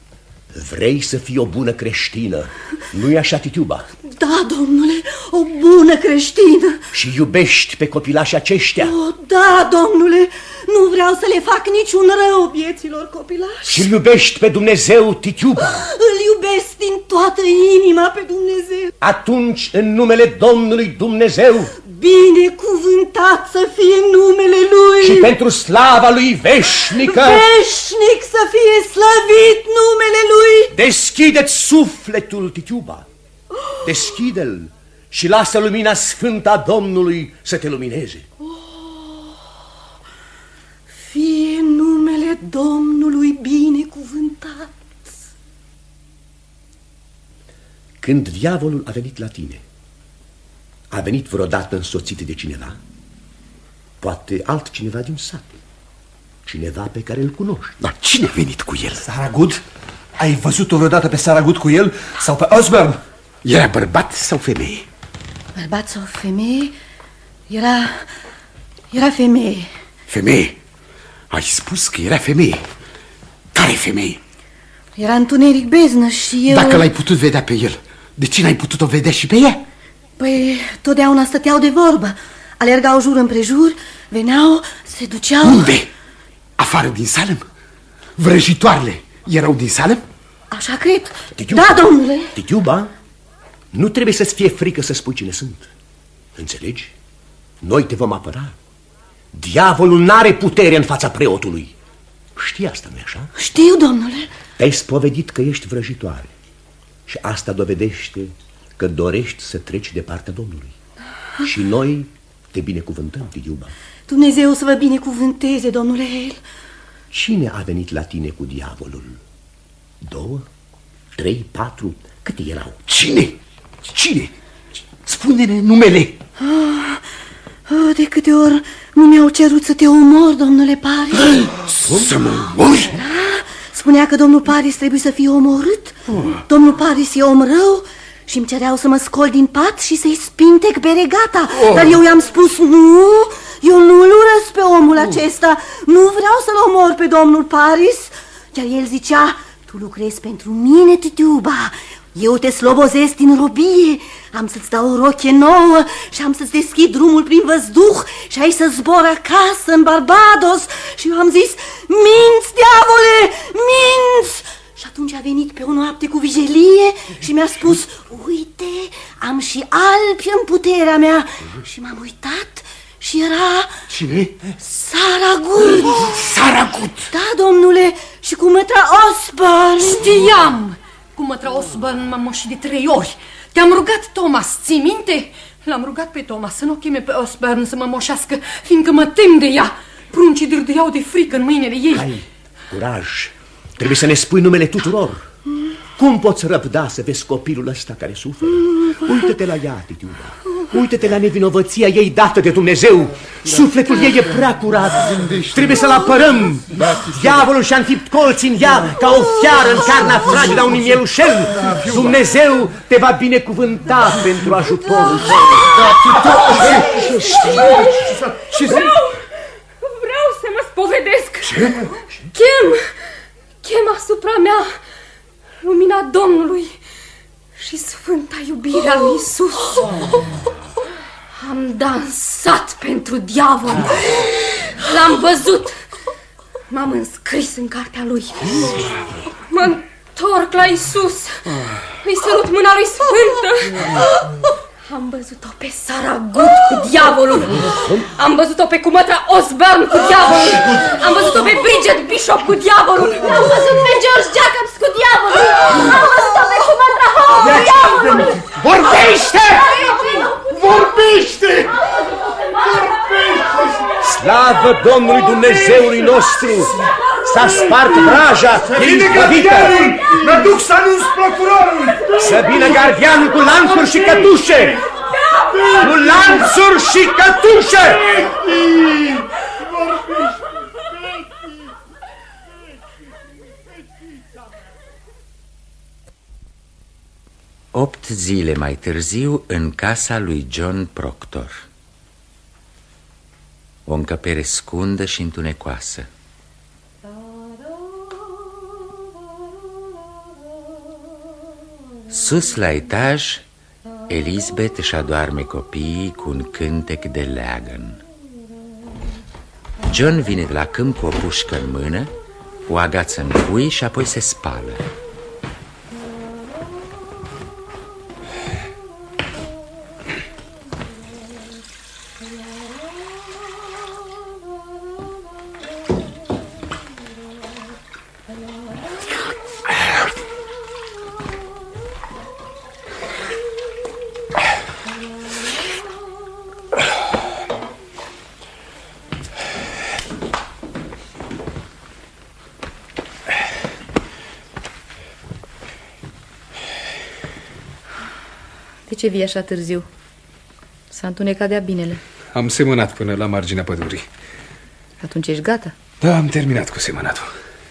Vrei să fii o bună creștină, nu-i așa, Titiuba? Da, domnule, o bună creștină. Și iubești pe copilașii aceștia? Da, domnule, nu vreau să le fac niciun rău vieților copilași. Și iubești pe Dumnezeu, Titiuba? Îl iubesc din toată inima pe Dumnezeu. Atunci, în numele Domnului Dumnezeu, binecuvântat să fie numele Lui. Și pentru slava Lui veșnică, veșnic să fie slăvit numele Lui. Deschide-ți sufletul, Titiuba. Deschide-l și lasă lumina sfântă a Domnului să te lumineze. Fie numele Domnului binecuvântat. Când diavolul a venit la tine, a venit vreodată însoțit de cineva? Poate altcineva din sat. Cineva pe care îl cunoști. Dar cine a venit cu el? Saragood? Ai văzut-o vreodată pe Saragood cu el? Sau pe Osborne? Era bărbat sau femeie? Bărbat sau femeie? Era femeie. Femeie? Ai spus că era femeie. Care femeie? Era întuneric beznă și eu... Dacă l-ai putut vedea pe el, de ce n-ai putut-o vedea și pe ea? Păi, totdeauna stăteau de vorbă. Alergau jur împrejur, veneau, se duceau... Unde? Afară din Salem? Vrăjitoarele erau din Salem? Așa cred. Da, domnule. Titiuba, nu trebuie să-ți fie frică să spui cine sunt. Înțelegi? Noi te vom apăra. Diavolul n-are putere în fața preotului. Știi asta, nu-i așa? Știu, domnule. Te-ai spovedit că ești vrăjitoare. Și asta dovedește că dorești să treci de partea Domnului. Și noi te binecuvântăm, Titiuba. Dumnezeu să vă binecuvânteze, domnule Hale. Cine a venit la tine cu diavolul? 2, 3, 4? Câte erau? Cine? Cine? Spune-ne numele. De câte ori nu mi-au cerut să te omor, domnule Paris? Să mă omori? Da, spunea că domnul Paris trebuie să fie omorât. Domnul Paris e om rău și îmi cereau să mă scol din pat și să-i spintec pe regata. Dar eu i-am spus nu, eu nu-l urăsc pe omul acesta. Nu vreau să-l omor pe domnul Paris. Iar el zicea, tu lucrezi pentru mine, Titiuba. Eu te slobozesc din robie. Am să-ți dau o rochie nouă și am să-ți deschid drumul prin văzduh și ai să zbor acasă în Barbados. Și eu am zis, minți, diavole, minți! Și atunci a venit pe o noapte cu vijelie și mi-a spus, uite, am și albi în puterea mea. Și m-am uitat și era... Cine? Saragood. Saragood. Da, domnule, și cu mătra Osborne. Știam! Cu mătra Osborne m-am moșit de 3 ori. Te-am rugat, Thomas, ții minte? L-am rugat pe Thomas să nu cheme pe Osborne să mă moșească, fiindcă mă tem de ea. Pruncii dârdâiau de frică în mâinile ei. Hai, curaj! Trebuie să ne spui numele tuturor. Cum poți răbda să vezi copilul ăsta care suferă? Uită-te la ea, Titiuba. Uită-te la nevinovăția ei dată de Dumnezeu. Sufletul ei e prea curat. Trebuie să-l apărăm. Diavolul și-a înfipt colți în ea ca o fiară în carnea fragedă a unui mielușel. Dumnezeu te va binecuvânta pentru ajutorul tău. Vreau să mă spovedesc. Ce? Chem asupra mea lumina Domnului și sfânta iubire a lui Iisus. Am dansat pentru diavol. L-am văzut. M-am înscris în cartea lui. Mă întorc la Iisus. Îi sărut mâna lui sfântă. Am văzut-o pe Saragood cu diavolul. Am văzut-o pe cumătra Osborne cu diavolul. Am văzut-o pe Bridget Bishop cu diavolul. Am văzut pe George Jacobs cu diavolul. Am văzut-o pe cumătra Hall cu diavolul. Vorbește! Vorbește! Slavă Domnului Dumnezeului nostru! S-a spart vraja, e izbăvită! Mă duc să anunț procurorul! Să vină gardianul cu lanțuri și cătușe! Cu lanțuri și cătușe! 8 zile mai târziu, în casa lui John Proctor. O încăpere scundă și întunecoasă. Sus la etaj, Elizabeth își adoarme copiii cu un cântec de leagăn. John vine de la câmp cu o pușcă în mână, o agață în cui și apoi se spală. De ce vii așa târziu? S-a întunecat de-a binele. Am semănat până la marginea pădurii. Atunci ești gata? Da, am terminat cu semănatul.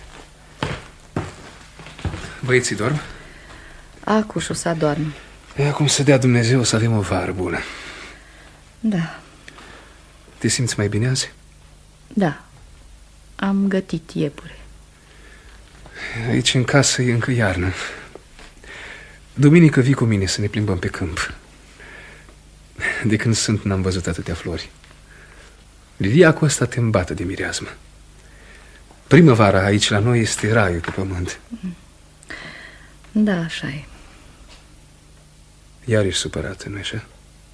Băieții dorm? Acuș o să adorm. Acum să dea Dumnezeu să avem o vară bună. Da. Te simți mai bine azi? Da. Am gătit iepure. Aici în casă e încă iarnă. Duminică vii cu mine să ne plimbăm pe câmp. De când sunt n-am văzut atâtea flori. Liliacul ăsta te îmbată de mireasmă. Primăvara aici la noi este raiul pe pământ. Da, așa e. Iar ești supărată, nu-i așa?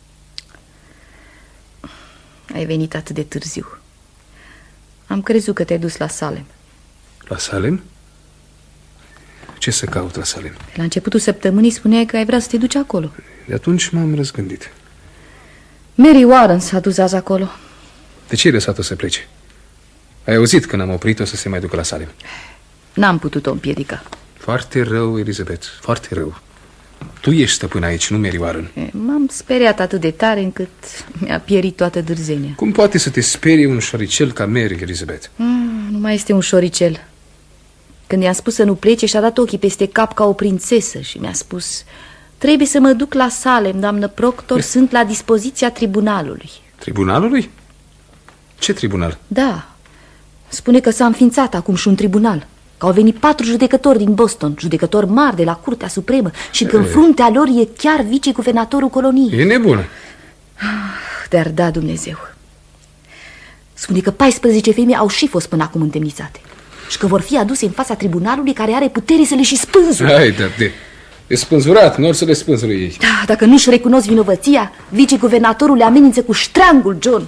Ai venit atât de târziu. Am crezut că te-ai dus la Salem. La Salem? Ce să caut la Salem? La începutul săptămânii spuneai că ai vrea să te duci acolo. De atunci m-am răzgândit. Mary Warren s-a dus azi acolo. De ce ai lăsat-o să plece? Ai auzit când am oprit-o să se mai ducă la Salem? N-am putut-o împiedica. Foarte rău, Elizabeth, foarte rău. Tu ești stăpân aici, nu Mary Warren. M-am speriat atât de tare încât mi-a pierit toată dârzenia. Cum poate să te sperie un șoricel ca Mary, Elizabeth? Nu mai este un șoricel. Când i-am spus să nu plece, și-a dat ochii peste cap ca o prințesă și mi-a spus: trebuie să mă duc la Salem, doamnă Proctor, sunt la dispoziția tribunalului. Tribunalului? Ce tribunal? Da, spune că s-a înființat acum și un tribunal, că au venit 4 judecători din Boston, judecători mari de la Curtea Supremă, și că în fruntea lor e chiar viceguvernatorul coloniei. E nebună. Dar da, Dumnezeu. Spune că 14 femei au și fost până acum întemnițate și că vor fi aduse în fața tribunalului, care are putere să le și spânzure. Hai, de spânzurat, nu or să le spânzure ei. Da, dacă nu-și recunosc vinovăția, viceguvernatorul le amenință cu ștrangul, John.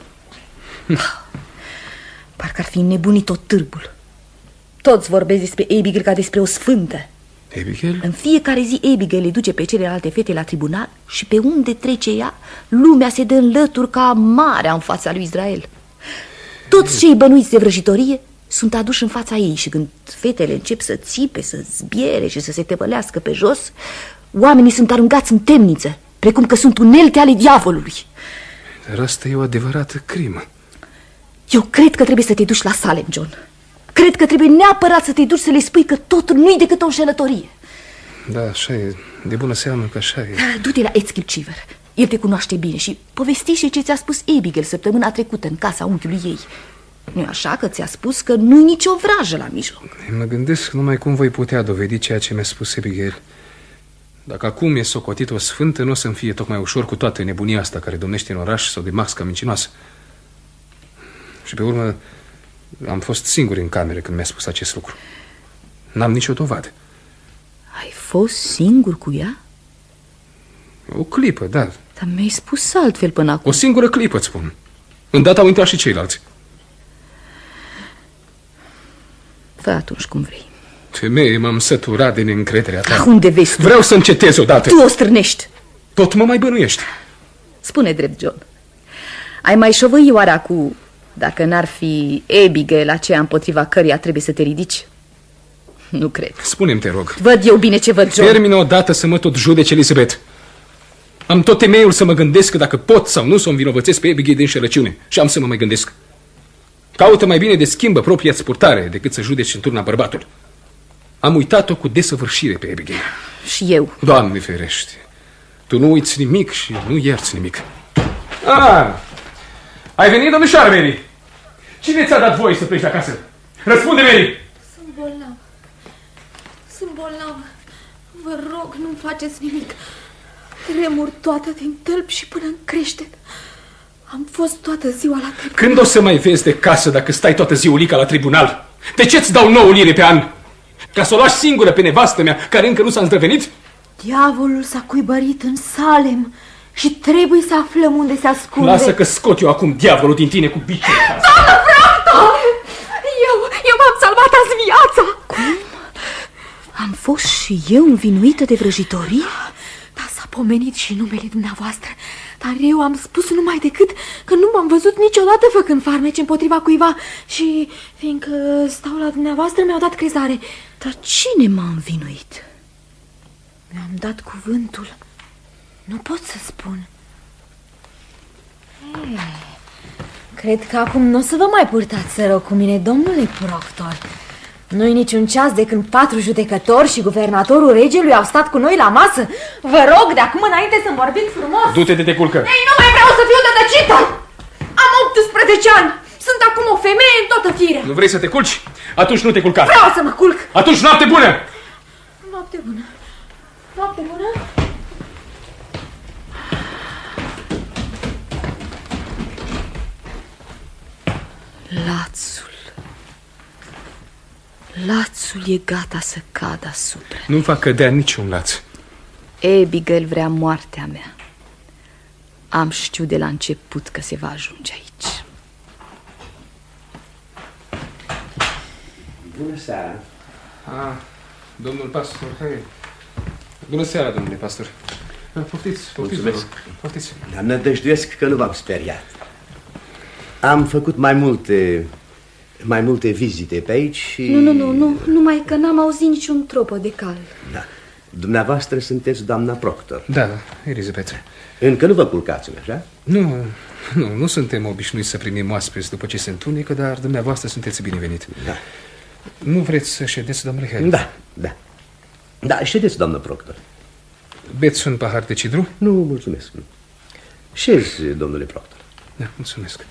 Parcă ar fi înnebunit tot târbul. Toți vorbesc despre Abigail ca despre o sfântă. Abigail? În fiecare zi Abigail le duce pe celelalte fete la tribunal și pe unde trece ea, lumea se dă în lături ca marea în fața lui Israel. Toți cei bănuiți de vrăjitorie sunt aduși în fața ei și când fetele încep să țipe, să zbiere și să se tevălească pe jos, oamenii sunt aruncați în temniță, precum că sunt unelte ale diavolului. Dar asta e o adevărată crimă. Eu cred că trebuie să te duci la Salem, John. Cred că trebuie neapărat să te duci să le spui că totul nu-i decât o înșelătorie. Da, așa e. De bună seamă că așa e. Du-te la Edsclip Cheever. El te cunoaște bine și povestește ce ți-a spus Abigail săptămâna trecută în casa unchiului ei. Nu-i așa că ți-a spus că nu-i nicio vrajă la mijloc? Mă gândesc numai cum voi putea dovedi ceea ce mi-a spus Abigail. Dacă acum e socotit o sfântă, nu o să-mi fie tocmai ușor cu toată nebunia asta care domnește în oraș sau de masca mincinoasă. Și pe urmă am fost singur în cameră când mi-a spus acest lucru. N-am nicio dovadă. Ai fost singur cu ea? O clipă, da. Dar mi-ai spus altfel până acum. O singură clipă, îți spun. Îndată au intrat și ceilalți. Fă atunci cum vrei. Femeie, m-am săturat de neîncrederea ta. Unde vezi tu? Vreau să încetez odată. Tu o strânești. Tot mă mai bănuiești. Spune drept, John. Ai mai șovăi oare cu dacă n-ar fi Abigail aceea împotriva căreia trebuie să te ridici? Nu cred. Spune-mi, te rog. Văd eu bine ce văd, John. Termină odată să mă tot judece, Elizabeth. Am tot temeiul să mă gândesc că dacă pot sau nu să o învinovățesc pe Abigail de înșelăciune. Și am să mă mai gândesc. Caută mai bine de schimbă propria-ți purtare decât să judeci în turna bărbatul. Am uitat-o cu desăvârșire pe Abigail. Și eu. Doamne ferește. Tu nu uiți nimic și nu ierți nimic. Ai venit, domnișoară Mary? Cine ți-a dat voie să pleci acasă? Răspunde, Mary! Sunt bolnav. Sunt bolnav. Vă rog, nu-mi faceți nimic. Tremur toată din tălp și până în creștet. Am fost toată ziua la tribunal. Când o să mai vezi de casă dacă stai toată ziulica la tribunal? De ce-ți dau 9 lire pe an? Ca să o lași singură pe nevastă mea, care încă nu s-a îndrăvenit? Diavolul s-a cuibărit în Salem și trebuie să aflăm unde se ascunde. Lasă că scot eu acum diavolul din tine cu biciul. Doamnă Proctor! Eu m-am salvat azi viața. Cum? Am fost și eu învinuită de vrăjitorie? Da, s-a pomenit și numele dumneavoastră, dar eu am spus numai decât că nu m-am văzut niciodată făcând farmeci împotriva cuiva și, fiindcă stau la dumneavoastră, mi-au dat crezare. Dar cine m-a învinuit? Mi-am dat cuvântul. Nu pot să spun. Cred că acum nu o să vă mai purtați rău cu mine, domnule proctor. Nu-i niciun ceas de când 4 judecători și guvernatorul regelui au stat cu noi la masă. Vă rog, de acum înainte să-mi vorbiți frumos. Du-te de te culcă. Ei, nu mai vreau să fiu tătăcită. Am 18 ani. Sunt acum o femeie în toată firea. Nu vrei să te culci? Atunci nu te culca. Vreau să mă culc. Atunci noapte bună. Noapte bună. Noapte bună. Lațul e gata să cadă asupra. Nu va cădea niciun laț. Abigail vrea moartea mea. Am știut de la început că se va ajunge aici. Bună seara. Domnul pastor, hai. Bună seara, domnule pastor. Poftiți, mulțumesc. Poftiți. Dar nădăjduiesc că nu v-am speriat. Am făcut mai multe vizite pe aici și... Nu, numai că n-am auzit niciun tropă de cal. Da. Dumneavoastră sunteți doamna Proctor. Da, Elizabeth. Încă nu vă culcați, așa? Nu suntem obișnuiți să primim oaspeți după ce se întunecă, dar dumneavoastră sunteți binevenit. Da. Nu vreți să ședeți, domnule Harry? Da, ședeți, doamnă Proctor. Beți un pahar de cidru? Nu, mulțumesc. Șezi, domnule Proctor. Da, mulțumesc.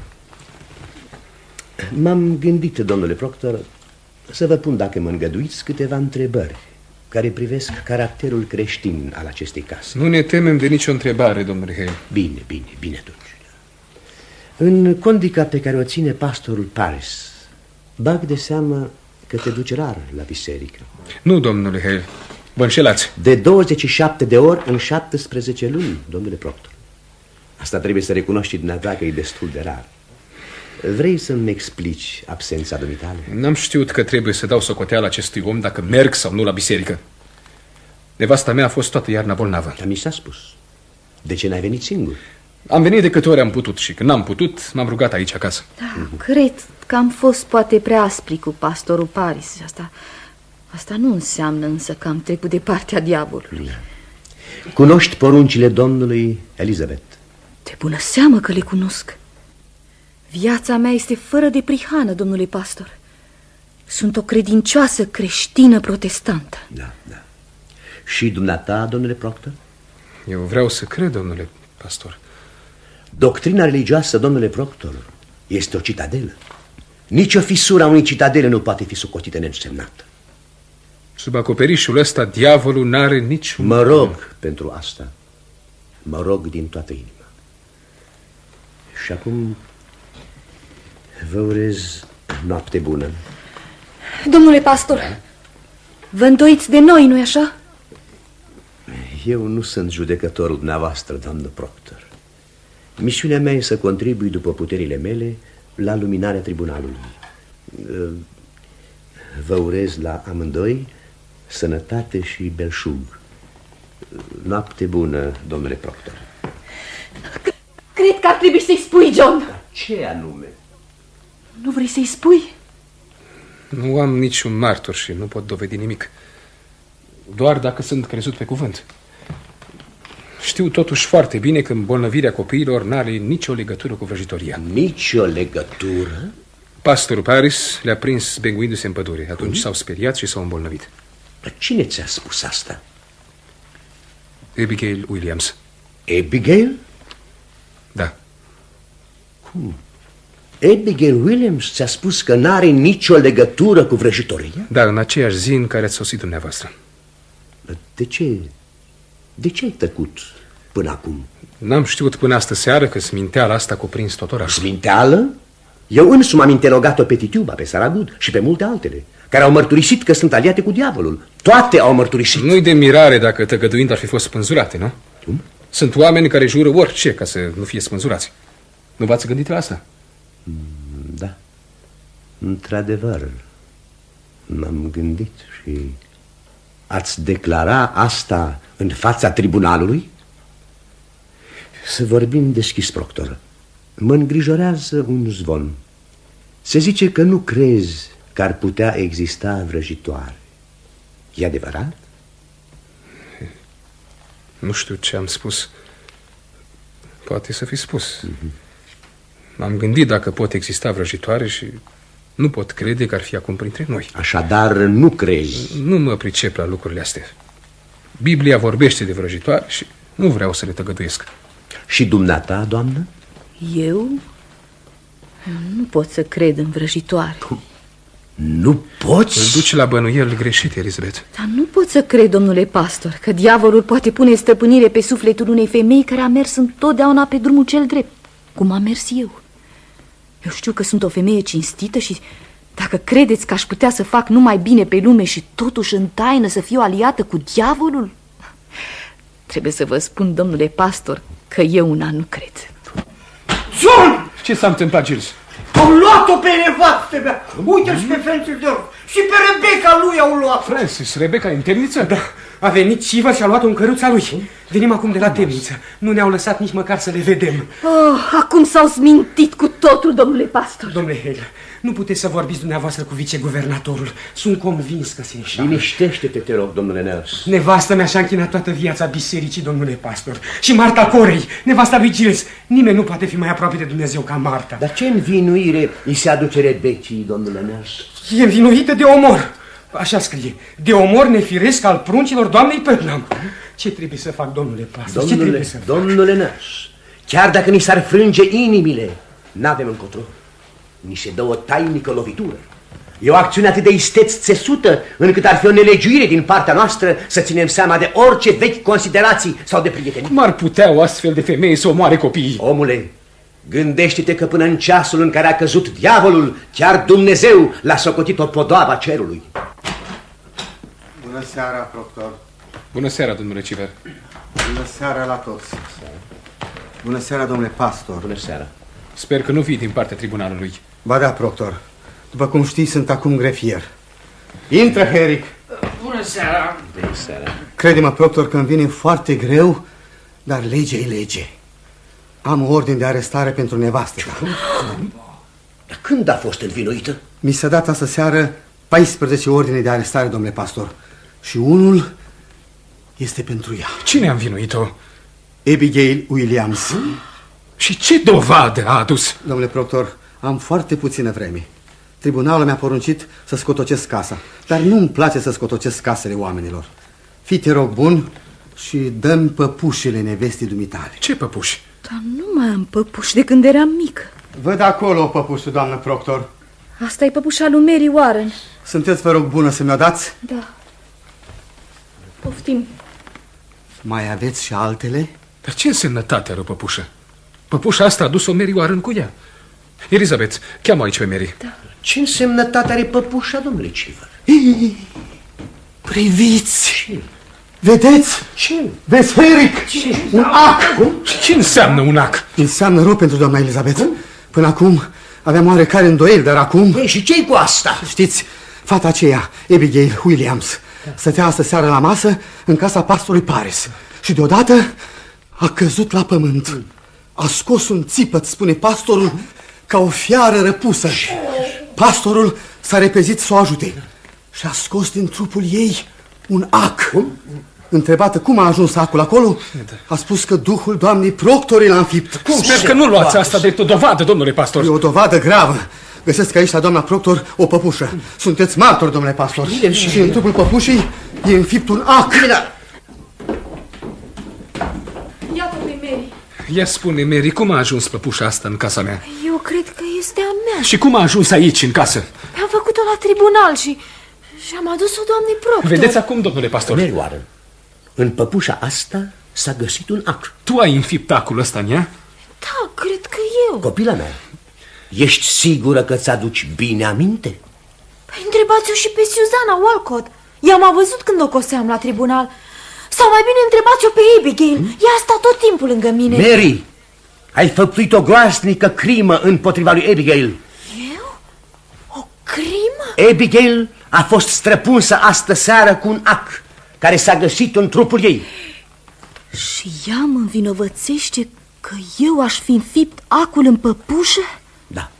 M-am gândit, domnule Proctor, să vă pun, dacă mă îngăduiți, câteva întrebări care privesc caracterul creștin al acestei case. Nu ne temem de nicio întrebare, domnule Hale. Bine atunci. În condica pe care o ține pastorul Paris, bag de seamă că te duci rar la biserică. Nu, domnule Hale, vă înșelați. De 27 de ori în 17 luni, domnule Proctor. Asta trebuie să recunoști dumneata că e destul de rar. Vrei să-mi explici absența dumitale? N-am știut că trebuie să dau socoteală acestui om dacă merg sau nu la biserică. Nevasta mea a fost toată iarna bolnavă. Dar mi s-a spus. De ce n-ai venit singur? Am venit de câte ori am putut și când n-am putut, m-am rugat aici acasă. Da, cred că am fost poate prea aspri cu pastorul Paris. Asta nu înseamnă însă că am trecut de partea diavolului. Cunoști poruncile Domnului, Elizabeth? De bună seamă că le cunosc. Viața mea este fără de prihană, domnule pastor. Sunt o credincioasă creștină protestantă. Da. Și dumneata, domnule Proctor? Eu vreau să cred, domnule pastor. Doctrina religioasă, domnule Proctor, este o citadelă. Nici o fisură a unei citadele nu poate fi socotită neînsemnată. Sub acoperișul ăsta, diavolul n-are niciun... Mă rog pentru asta. Mă rog din toată inima. Și acum vă urez noapte bună. Domnule pastor, vă îndoiți de noi, nu-i așa? Eu nu sunt judecătorul dumneavoastră, doamnă Proctor. Misiunea mea e să contribui după puterile mele la luminarea tribunalului. Vă urez la amândoi sănătate și belșug. Noapte bună, domnule Proctor. Cred că ar trebui să-i spui, John. Ce anume? Nu vrei să-i spui? Nu am niciun martor și nu pot dovedi nimic. Doar dacă sunt crezut pe cuvânt. Știu totuși foarte bine că îmbolnăvirea copiilor n-are nicio legătură cu vrăjitoria. Nicio legătură? Pastorul Paris le-a prins benguindu-se în pădure. Atunci s-au speriat și s-au îmbolnăvit. Dar cine ți-a spus asta? Abigail Williams. Abigail? Da. Cum? Abigail Williams ți-a spus că n-are nicio legătură cu vrăjitoria? Da, în aceeași zi în care ați sosit dumneavoastră. De ce? De ce ai tăcut până acum? N-am știut până astă seară că sminteala asta cuprins tot orașul. Sminteală? Eu însumi am interogat-o pe Titiuba, pe Saragud și pe multe altele, care au mărturisit că sunt aliate cu diavolul. Toate au mărturisit. Nu-i de mirare dacă tăgăduind ar fi fost spânzurate, nu? Cum? Sunt oameni care jură orice ca să nu fie spânzurați. Nu v-ați gândit la asta? Da. Într-adevăr, m-am gândit și... Ați declara asta în fața tribunalului? Să vorbim deschis, Proctor. Mă îngrijorează un zvon. Se zice că nu crezi că ar putea exista vrăjitoare. E adevărat? Nu știu ce am spus. Poate să fi spus. M-am gândit dacă pot exista vrăjitoare și nu pot crede că ar fi acum printre noi. Așadar, nu crezi? Nu mă pricep la lucrurile astea. Biblia vorbește de vrăjitoare și nu vreau să le tăgăduiesc. Și dumneata, doamnă? Eu nu pot să cred în vrăjitoare. Nu poți? Îl duci la bănuieli greșite, Elizabeth. Dar nu pot să cred, domnule pastor, că diavolul poate pune stăpânire pe sufletul unei femei care a mers întotdeauna pe drumul cel drept, cum am mers eu. Eu știu că sunt o femeie cinstită și dacă credeți că aș putea să fac numai bine pe lume și totuși în taină să fiu aliată cu diavolul, trebuie să vă spun, domnule pastor, că eu una nu cred. John! Ce s-a întâmplat, Giles? Au luat-o pe nevastă mea! Uite-l și pe Francis Durf! Și pe Rebecca lui au luat! Francis, Rebecca în temniță? Da, a venit Siva și a luat-o în căruța lui. Venim acum de la temniță. Nu ne-au lăsat nici măcar să le vedem. Acum s-au smintit cu totul, domnule pastor. Domnule Hale, nu puteți să vorbiți dumneavoastră cu viceguvernatorul. Sunt convins că se înșală. Liniștește-te, te rog, domnule Nels. Nevasta mea și-a închinat toată viața bisericii, domnule pastor. Și Marta Corey, nevasta lui Giles. Nimeni nu poate fi mai aproape de Dumnezeu ca Marta. Dar ce învinuire îi se aduce Rebecii, domnule Nels? E învinuită de omor. Așa scrie. De omor nefiresc al pruncilor doamnei Putnam. Ce trebuie să fac, domnule pastor? Domnule Nels, chiar dacă ni s-ar frânge inimile, n-avem încotro. Ni se dă o tainică lovitură. E o acțiune atât de isteț țesută, încât ar fi o nelegiuire din partea noastră să ținem seama de orice vechi considerații sau de prietenii. Cum ar putea o astfel de femeie să omoare copiii? Omule, gândește-te că până în ceasul în care a căzut diavolul, chiar Dumnezeu l-a socotit o podoabă a cerului. Bună seara, proctor. Bună seara, domnule Civer. Bună seara la toți. Bună seara, domnule pastor. Bună seara. Sper că nu vii din partea tribunalului. Ba da, proctor. După cum știi, sunt acum grefier. Intră, Herrick. Bună seara. Bună seara. Crede-mă, proctor, că îmi vine foarte greu, dar legea e lege. Am o ordine de arestare pentru nevastă ta. Dar când a fost învinuită? Mi s-a dat astă seară 14 ordine de arestare, domnule pastor. Și unul este pentru ea. Cine a învinuit-o? Abigail Williams. Și ce dovadă a adus? Domnule proctor, am foarte puțină vreme. Tribunalul mi-a poruncit să scotocesc casa, dar nu-mi place să scotocesc casele oamenilor. Fii, te rog, bun și dă-mi păpușile nevestii dumitale. Ce păpuși? Dar nu mai am păpuși de când eram mică. Văd acolo o păpușă, doamnă proctor. Asta e păpușa lui Mary Warren. Sunteți, vă rog, bună să mi-o dați? Da. Poftim. Mai aveți și altele? Dar ce însemnătate are o păpușă? Păpușa asta a dus-o Mary Warren cu ea. Elizabeth, cheamă aici pe Mary. Da. Ce însemnătate are păpușa, domnule Civer? Priviți! Ce? Vedeți? Ce? Vezi, Herrick? Ce? Un ac! Ce înseamnă un ac? Înseamnă rău pentru doamna Elizabeth. Până acum aveam oarecare îndoieli, dar acum... Ei, și ce-i cu asta? Știți, fata aceea, Abigail Williams, stătea astă seară la masă în casa pastorului Paris și deodată a căzut la pământ. A scos un țipăt, spune pastorul, ca o fiară răpusă. Pastorul s-a repezit să o ajute și a scos din trupul ei un ac. Întrebată cum a ajuns acul acolo, a spus că duhul doamnei proctorii l-a înfipt. Sper că nu luați asta de o dovadă, domnule pastor. E o dovadă gravă. Găsesc aici la doamna proctor o păpușă. Sunteți martori, domnule pastor. Și în trupul păpușii e înfipt un ac. Iată pe Mary. Ia spune, Mary, cum a ajuns păpușa asta în casa mea? Eu cred că este a mea. Și cum a ajuns aici, în casă? Am făcut-o la tribunal și am adus-o doamnei proctor. Vedeți acum, domnule pastor? Mary Warren, în păpușa asta s-a găsit un ac. Tu ai înfipt acul ăsta în ea? Da, cred că eu. Copila mea, ești sigură că ți-aduci bine aminte? Păi întrebați-o și pe Susanna Walcott. Ea m-a văzut când o coseam la tribunal. Sau mai bine întrebați-o pe Abigail. Ea a stat tot timpul lângă mine. Mary, ai făptuit o groaznică crimă împotriva lui Abigail. Eu? O crimă? Abigail a fost străpunsă astă seară cu un ac care s-a găsit în trupul ei. Și ea mă învinovățește că eu aș fi înfipt acul în păpușă? Da.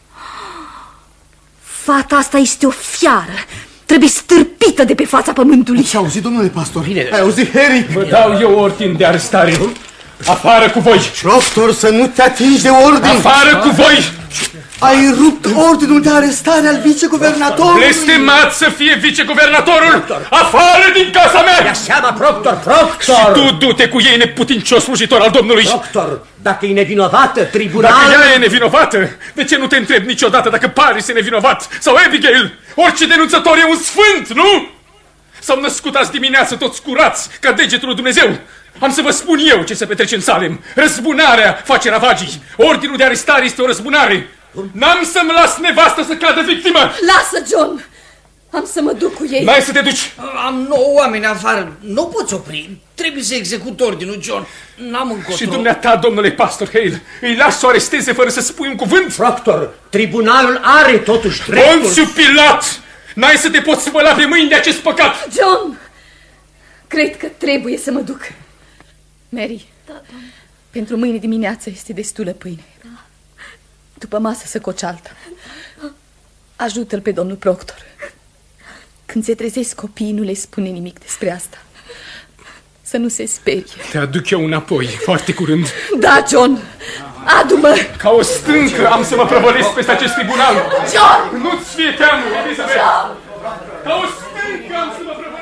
Fata asta este o fiară. Trebuie stârpită de pe fața pământului. Ați auzit, domnule pastor? Bine. Ai auzit, Harry? Vă dau eu ordin de arestare. Afară cu voi! Proctor, să nu te atingi de ordine! Afară cu voi! Ai rupt ordinul de arestare al viceguvernatorului! Blestemat să fie viceguvernatorul! Afară din casa mea! Ia seama, Proctor! Și tu du-te cu ei, neputincios slujitor al Domnului! Proctor, dacă e nevinovată, tribunal... Dacă ea e nevinovată, de ce nu te întreb niciodată dacă Paris e nevinovat? Sau Abigail? Orice denunțător e un sfânt, nu? S-au născut azi dimineață toți curați ca degetul lui Dumnezeu. Am să vă spun eu ce se petrece în Salem. Răzbunarea face ravagii. Ordinul de arestare este o răzbunare. N-am să-mi las nevastă să cadă victimă. Lasă, John! Am să mă duc cu ei. N-ai să te duci. Am 9 oameni afară. Nu poți opri. Trebuie să execut ordinul, John. N-am încotro. Și dumneata, domnule pastor Hale, îi las să o aresteze fără să spui un cuvânt? Proctor, tribunalul are totuși dreptul. Ponțiu Pilat! N-ai să te poți spăla pe mâini de acest păcat. John! Cred că trebuie să mă duc. Mary, pentru mâine dimineață este destulă pâine. După masă să coci alta. Ajută-l pe domnul Proctor. Când se trezesc copiii, nu le spune nimic despre asta. Să nu se sperie. Te aduc eu înapoi, foarte curând. Da, John, adu-mă. Ca o stâncă am să mă prăvălesc peste acest tribunal. John! Nu-ți fie teamă, Elizabeth. Ca o stâncă am să mă prăvălesc.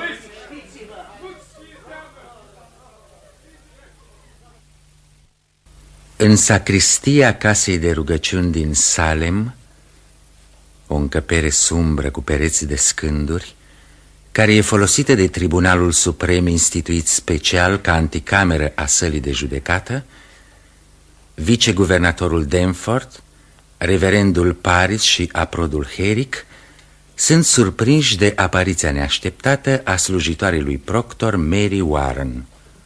În sacristia casei de rugăciuni din Salem, o încăpere sumbră cu pereți de scânduri, care e folosită de Tribunalul Suprem instituit special ca anticameră a sălii de judecată, viceguvernatorul Danforth, reverendul Paris și aprodul Herrick sunt surprinși de apariția neașteptată a slujitoarei lui Proctor, Mary Warren.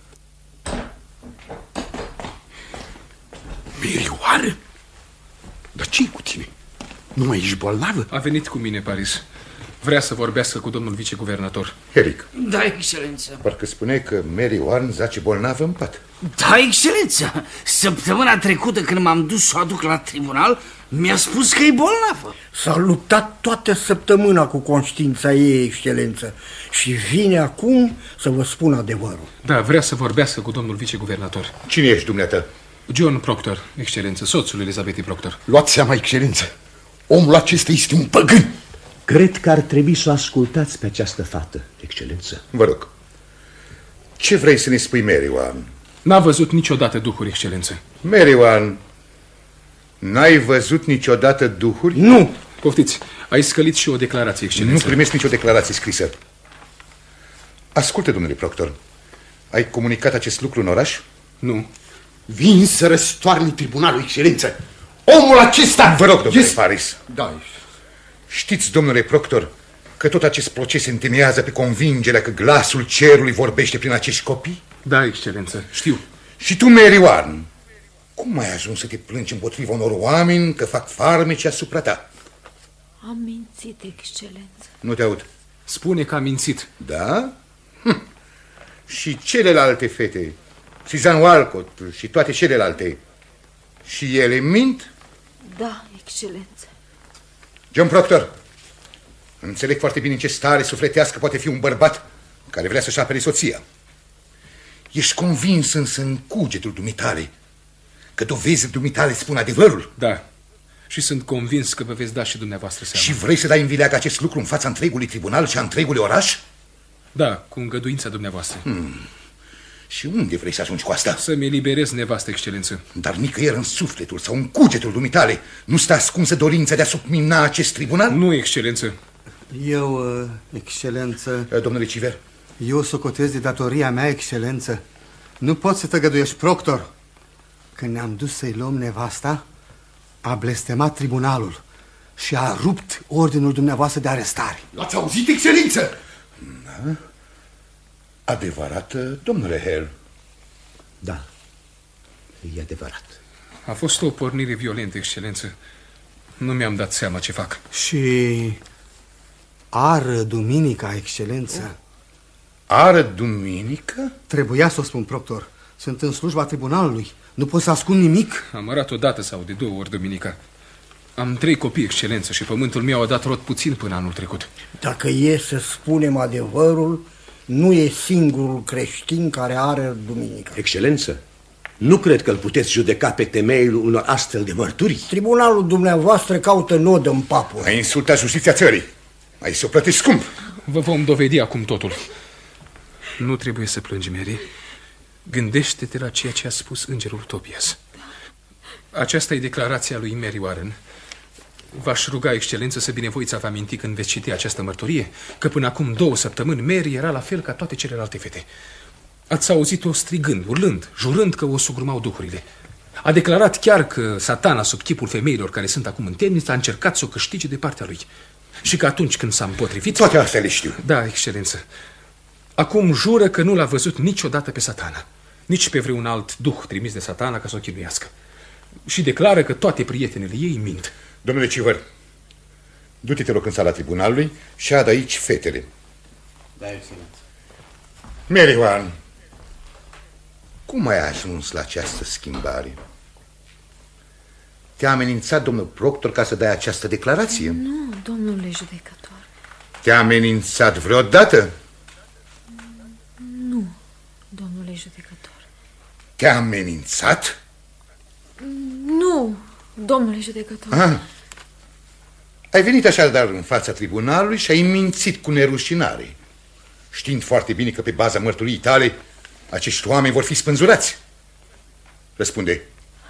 Mary Warren? Dar ce-i cu tine? Nu mai ești bolnavă? A venit cu mine, Paris. Vrea să vorbească cu domnul viceguvernator. Herrick. Da, excelență. Parcă spune că Mary Warren zace bolnavă în pat. Da, excelență. Săptămâna trecută când m-am dus să o aduc la tribunal, mi-a spus că e bolnavă. S-a luptat toată săptămâna cu conștiința ei, excelență, și vine acum să vă spun adevărul. Da, vrea să vorbească cu domnul viceguvernator. Cine ești, dumneata? John Proctor, excelență, soțul Elizabetei Proctor. Luați seama, excelență. Omul acesta este un păgân. Cred că ar trebui să o ascultați pe această fată, excelență. Vă rog, ce vrei să ne spui, Mary Warren? N-a văzut niciodată duhuri, excelență. Mary Warren, n-ai văzut niciodată duhuri? Nu! Poftiți, ai scălit și o declarație, excelență. Nu primesc nicio declarație scrisă. Ascultă, domnule Proctor, ai comunicat acest lucru în oraș? Nu. Vin să răstoarne tribunalul, excelență. Omul acesta... Vă rog, domnule Paris. Da. Știți, domnule Proctor, că tot acest proces se întemeiază pe convingerea că glasul cerului vorbește prin acești copii? Da, excelență, știu. Și tu, Mary Warren, cum ai ajuns să te plângi împotriva unor oameni că fac farmece asupra ta? Am mințit, excelență. Nu te aud. Spune că a mințit. Da? Și celelalte fete, Susan Walcott și toate celelalte, și ele mint? Da, excelență. John Proctor, înțeleg foarte bine în ce stare sufletească poate fi un bărbat care vrea să-și apere soția. Ești convins însă în cugetul dumitale că dovezile dumitale spun adevărul? Da. Și sunt convins că vă veți da și dumneavoastră seama. Și vrei să dai în vileag acest lucru în fața întregului tribunal și a întregului oraș? Da, cu îngăduința dumneavoastră. Și unde vrei să ajungi cu asta? Să-mi eliberez nevastă, excelență. Dar nicăieri în sufletul sau în cugetul dumitale nu stă ascunsă dorința de a submina acest tribunal? Nu, excelență. Eu, excelență... Domnule Civer? Eu socotez de datoria mea, excelență. Nu pot să tăgăduiești, Proctor. Când ne-am dus să-i luăm nevasta, a blestemat tribunalul și a rupt ordinul dumneavoastră de arestare. L-ați auzit, excelență? Da. Adevărat, domnule Hale? Da, e adevărat. A fost o pornire violentă, excelență. Nu mi-am dat seama ce fac. Și ară duminica, excelență. Ară duminică? Trebuia să o spun, Proctor. Sunt în slujba tribunalului. Nu pot să ascund nimic. Am arat o dată sau de 2 ori duminica. Am 3 copii, excelență, și pământul meu a dat rod puțin până anul trecut. Dacă e să spunem adevărul, nu e singurul creștin care are duminică. Excelență, Nu cred că îl puteți judeca pe temeiul unor astfel de mărturii. Tribunalul dumneavoastră caută nod în papură. Ai insultat justiția țării. Ai să o plătești scump. Vă vom dovedi acum totul. Nu trebuie să plângi, Mary. Gândește-te la ceea ce a spus îngerul Tobias. Aceasta e declarația lui Mary Warren. V-aș ruga, excelență, să binevoiți a vă aminti când veți citi această mărturie că până acum 2 săptămâni Mary era la fel ca toate celelalte fete. Ați auzit-o strigând, urlând, jurând că o sugrumau duhurile. A declarat chiar că Satana, sub chipul femeilor care sunt acum în temniță, a încercat să o câștige de partea lui. Și că atunci când s-a împotrivit... Toate astea le știu. Da, excelență. Acum jură că nu l-a văzut niciodată pe Satana, nici pe vreun alt duh trimis de Satana ca să o chinuiască. Și declară că toate prietenele ei mint. Domnule Civăr, du-te, te rog, în sala tribunalului și ad aici fetele. Da, excelență. Mary Warren, cum ai ajuns la această schimbare? Te-a amenințat domnul proctor ca să dai această declarație? Nu, domnule judecător. Te-a amenințat vreodată? Nu, domnule judecător. Te-a amenințat? Nu, domnule judecător. Ah. Ai venit așadar în fața tribunalului și ai mințit cu nerușinare, știind foarte bine că pe baza mărturiei tale acești oameni vor fi spânzurați. Răspunde.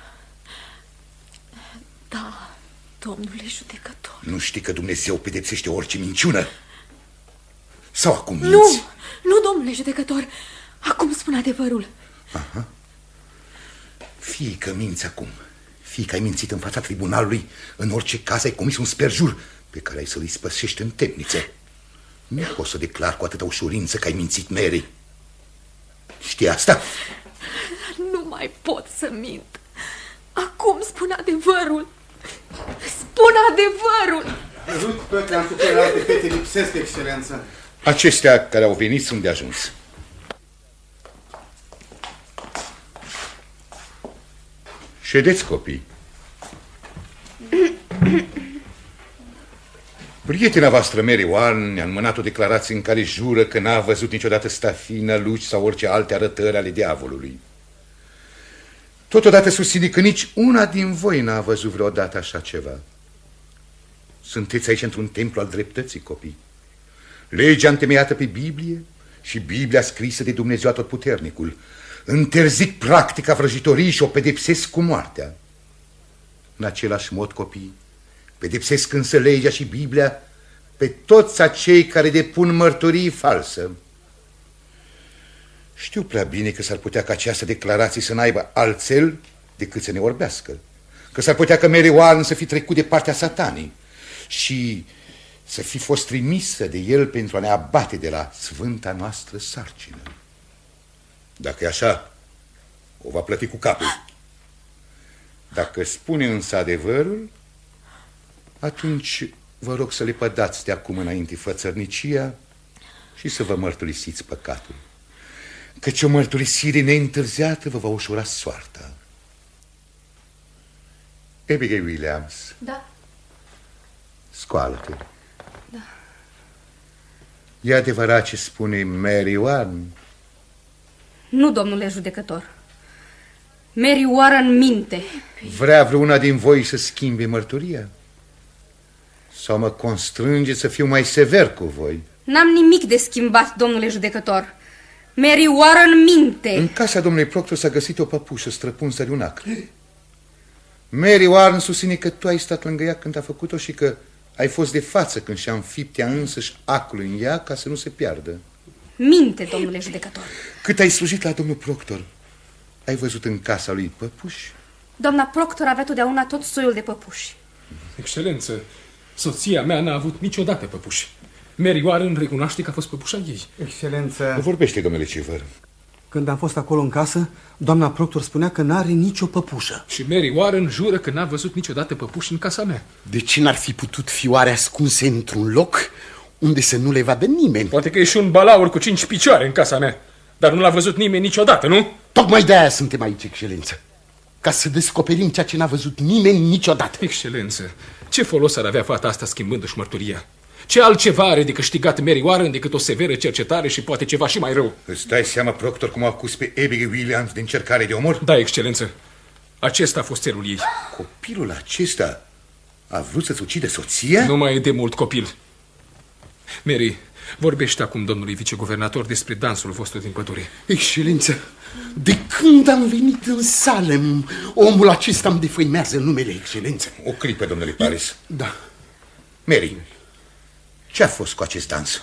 Da, domnule judecător. Nu știi că Dumnezeu pedepsește orice minciună? Sau acum minți? Nu, domnule judecător. Acum spun adevărul. Aha. Fie că minți acum, fie că ai mințit în fața tribunalului, în orice caz ai comis un sperjur pe care ai să-l ispășești în temniță. Nu pot să declar cu atâta ușurință că ai mințit, Mary. Știi asta? Nu mai pot să mint. Acum spun adevărul. Spun adevărul. Ruth, toate am făcut alte fete lipsesc, excelență. Acestea care au venit sunt de ajuns. Ședeți, copii. Prietena voastră, Mary Warren, ne-a înmânat o declarație în care jură că n-a văzut niciodată stafină, luci sau orice alte arătări ale diavolului. Totodată susține că nici una din voi n-a văzut vreodată așa ceva. Sunteți aici într-un templu al dreptății, copii. Legea întemeiată pe Biblie și Biblia scrisă de Dumnezeu Atotputernicul interzic practica vrăjitorii și o pedepsesc cu moartea. În același mod, copii, pedepsesc însă legea și Biblia pe toți acei care depun mărturii falsă. Știu prea bine că s-ar putea ca această declarație să n-aibă altcel decât să ne orbească, că s-ar putea că Mary Warren să fi trecut de partea Satanii și să fi fost trimisă de el pentru a ne abate de la sfânta noastră sarcină. Dacă e așa, o va plăti cu capul. Dacă spune însă adevărul, atunci vă rog să le pădați de acum înainte fățărnicia și să vă mărturisiți păcatul, căci o mărturisire neîntârziată vă va ușura soarta. Abigail Williams. Da. Scoală-te. Da. E adevărat ce spune Mary Warren? Nu, domnule judecător. Mary Warren minte. Vrea vreuna din voi să schimbe mărturia? Sau mă constrânge să fiu mai sever cu voi? N-am nimic de schimbat, domnule judecător. Mary Warren minte. În casa domnului proctor s-a găsit o păpușă străpunsă de un ac. Mary Warren susține că tu ai stat lângă ea când a făcut-o și că ai fost de față când și-a înfipt ea însăși acul în ea ca să nu se piardă. Minte, domnule judecător. Cât ai slujit la domnul proctor, ai văzut în casa lui păpuși? Doamna proctor avea totdeauna tot soiul de păpuși. Excelență, soția mea n-a avut niciodată păpuși. Mary Warren recunoaște că a fost păpușa ei. Excelență... Vorbește, domnule Civăr. Când am fost acolo în casă, doamna proctor spunea că n-are nicio păpușă. Și Mary Warren jură că n-a văzut niciodată păpuși în casa mea. De ce n-ar fi putut fi oare ascunse într-un loc unde să nu le vadă nimeni? Poate că e și un balaur cu 5 picioare în casa mea, dar nu l-a văzut nimeni niciodată, nu? Tocmai de-aia suntem aici, excelență. Ca să descoperim ceea ce n-a văzut nimeni niciodată. Excelență, ce folos ar avea fata asta schimbându-și mărturia? Ce altceva are de câștigat Mary Warren decât o severă cercetare și poate ceva și mai rău? Îți dai seama, Proctor, cum a acuz pe Abigail Williams de încercare de omor? Da, excelență. Acesta a fost țelul ei. Copilul acesta a vrut să-ți ucide soția? Nu mai e de mult copil. Mary, vorbește acum domnului viceguvernator despre dansul vostru din pădure. Excelență, de când am venit în Salem, omul acesta îmi defăimează numele, excelență. O clipă, domnule Paris. Da. Mary, ce a fost cu acest dans?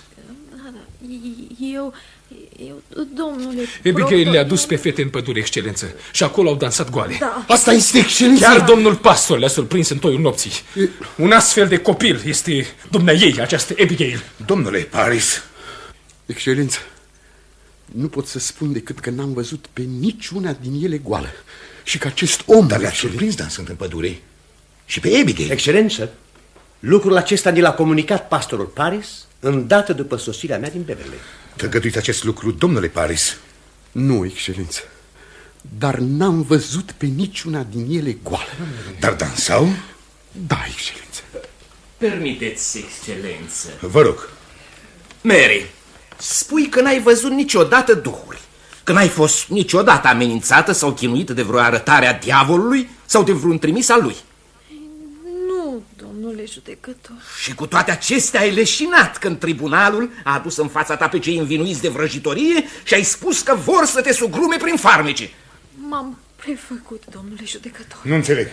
Eu, domnule Abigail le-a dus pe fete în pădure, excelență, și acolo au dansat goale. Da. Asta este, excelență. Chiar domnul pastor le-a surprins în toiul nopții. Un astfel de copil este dumneaei, această Abigail. Domnule Paris. Excelență, nu pot să spun decât că n-am văzut pe niciuna din ele goală. Și că acest om... Dar le-a surprins dansând în pădure. Și pe Abigail. Excelență, lucrul acesta ni l-a comunicat pastorul Paris îndată după sosirea mea din Beverly. Tăgăduiți acest lucru, domnule Paris? Nu, excelență. Dar n-am văzut pe niciuna din ele goală. Dar dansau? Da, excelență. Permiteți, excelență. Vă rog. Mary, spui că n-ai văzut niciodată duhuri, că n-ai fost niciodată amenințată sau chinuită de vreo arătare a diavolului sau de vreun trimis al lui. Nu, domnule judecător. Și cu toate acestea ai leșinat când tribunalul a adus în fața ta pe cei învinuiți de vrăjitorie și ai spus că vor să te sugrume prin farmece. M-am prefăcut, domnule judecător. Nu înțeleg.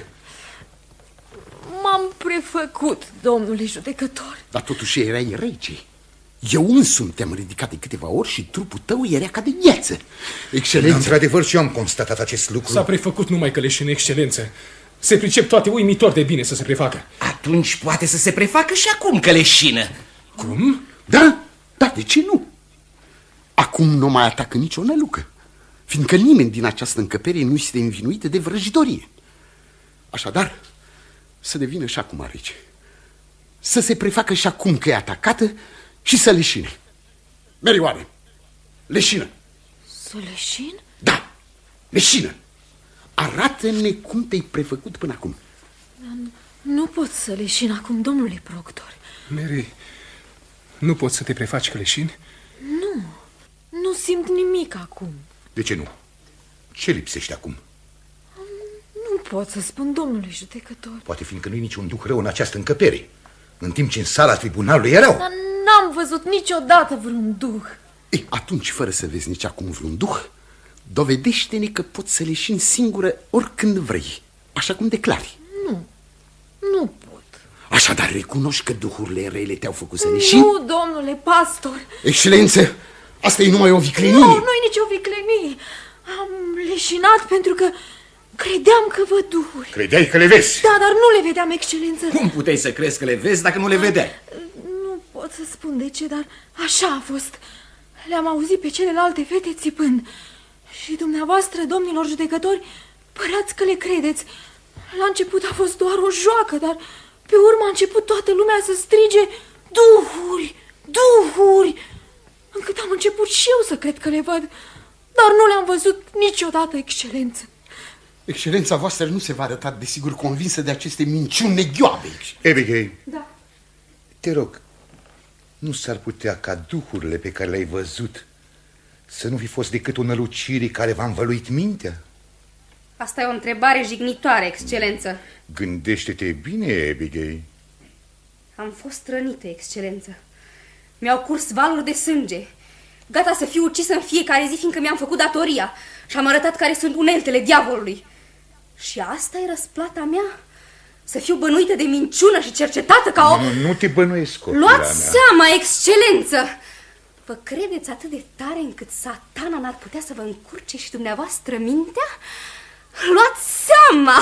M-am prefăcut, domnule judecător. Dar totuși erai rege. Eu însumi te-am ridicat de câteva ori și trupul tău era ca de gheață. Excelență. Într-adevăr și eu am constatat acest lucru. S-a prefăcut numai că leșină, excelență. Se pricep toate uimitor de bine să se prefacă. Atunci poate să se prefacă și acum că leșină. Cum? Da, de ce nu? Acum nu mai atacă nicio nălucă, fiindcă nimeni din această încăpere nu este învinuit de vrăjitorie. Așadar, să devină și acum rege. Să se prefacă și acum că e atacată și să leșine. Mary Warren, leșină. Să leșin? Da, leșină. Arată-ne cum te-ai prefăcut până acum. Nu pot să leșin acum, domnule proctor. Mary, nu poți să te prefaci că leșini? Nu simt nimic acum. De ce nu? Ce lipsește acum? Nu pot să spun, domnule judecător. Poate fiindcă nu-i niciun duh rău în această încăpere, în timp ce în sala tribunalului erau. Dar n-am văzut niciodată vreun duh. Ei, atunci, fără să vezi nici acum vreun duh, dovedește-ne că poți să leșini singură oricând vrei, așa cum declari. Nu pot. Așadar recunoști că duhurile rele te-au făcut să leșini? Nu, domnule pastor. Excelență, asta e numai o viclenie. Nu-i nici o viclenie. Am leșinat pentru că credeam că văd duhuri. Credeai că le vezi? Da, dar nu le vedeam, excelență. Cum puteai să crezi că le vezi dacă nu le vedeai? Nu pot să spun de ce, dar așa a fost. Le-am auzit pe celelalte fete țipând. Și dumneavoastră, domnilor judecători, păreați că le credeți. La început a fost doar o joacă, dar pe urmă a început toată lumea să strige duhuri, duhuri, încât am început și eu să cred că le văd, dar nu le-am văzut niciodată, excelență. Excelența voastră nu se va arăta, desigur, convinsă de aceste minciuni neghioabe. Abigail, da. Te rog, nu s-ar putea ca duhurile pe care le-ai văzut să nu fi fost decât o nălucire care v-a învăluit mintea? Asta e o întrebare jignitoare, excelență. Gândește-te bine, Abigail. Am fost rănită, excelență. Mi-au curs valuri de sânge. Gata să fiu ucisă în fiecare zi, fiindcă mi-am făcut datoria și am arătat care sunt uneltele diavolului. Și asta e răsplata mea? Să fiu bănuită de minciună și cercetată ca o... Nu te bănuiesc, copila Luați mea. seama, excelență! Vă credeți atât de tare încât satana n-ar putea să vă încurce și dumneavoastră mintea? Luați seama!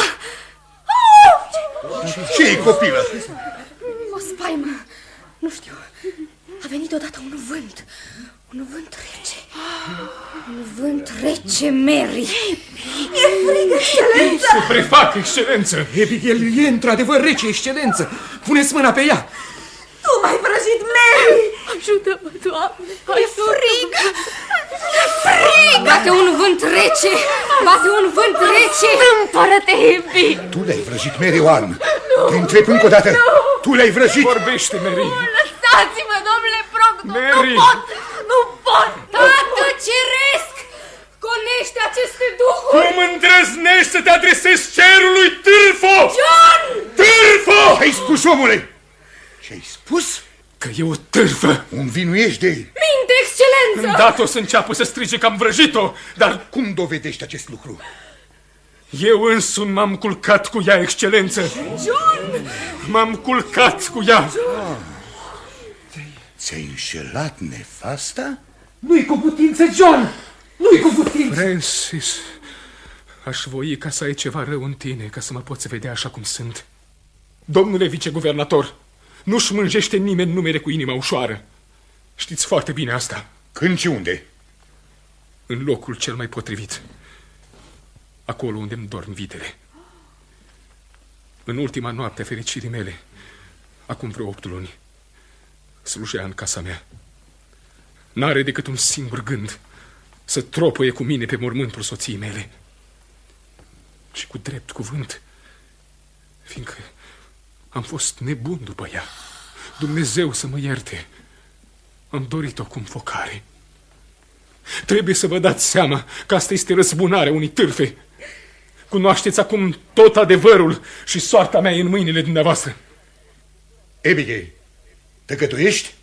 Ce-i, copilă? O spaimă. Nu știu. A venit odată un vânt. Un vânt rece. Un vânt rece, Mary. E frig, excelență! Se prefac, excelență! Abigail e într-adevăr rece, excelență. Puneți mâna pe ea. Tu m-ai vrăjit, Mary! Ajută-mă, Doamne! E frig! E frig! Bate un vânt rece! Bate un vânt rece! Împără-te, iubit! Tu le-ai vrăjit, Mary Warren. Te întreb încă o dată. Tu le-ai vrăjit? Vorbește, Mary! Lăsați-mă, domnule Proctor! Mary! Nu pot! Tată ceresc! Gonește aceste duhuri! Cum îndrăznești să te adresezi cerului, târfo? John! Târfo! Ce-ai spus, omule? Ce-ai spus? Că e o târfă. O învinuiești de ei. Minte, excelență! Îndată o să înceapă să strige că am vrăjit-o, dar... Cum dovedești acest lucru? Eu însumi m-am culcat cu ea, excelență. John! M-am culcat cu ea. Ți-ai înșelat nefasta? Nu-i cu putință, John! Nu-i cu putință! Francis, aș voi ca să ai ceva rău în tine, ca să mă poți vedea așa cum sunt. Domnule viceguvernator, nu-și mânjește nimeni numele cu inima ușoară. Știți foarte bine asta. Când și unde? În locul cel mai potrivit. Acolo unde îmi dorm vitele. În ultima noapte a fericirii mele, acum vreo 8 luni, slujea în casa mea. N-are decât un singur gând: să tropăie cu mine pe mormântul soției mele. Și cu drept cuvânt, fiindcă am fost nebun după ea. Dumnezeu să mă ierte, am dorit-o cu înfocare. Trebuie să vă dați seama că asta este răzbunarea unei târfe. Cunoașteți acum tot adevărul și soarta mea e în mâinile dumneavoastră. Abigail, te cătuiești?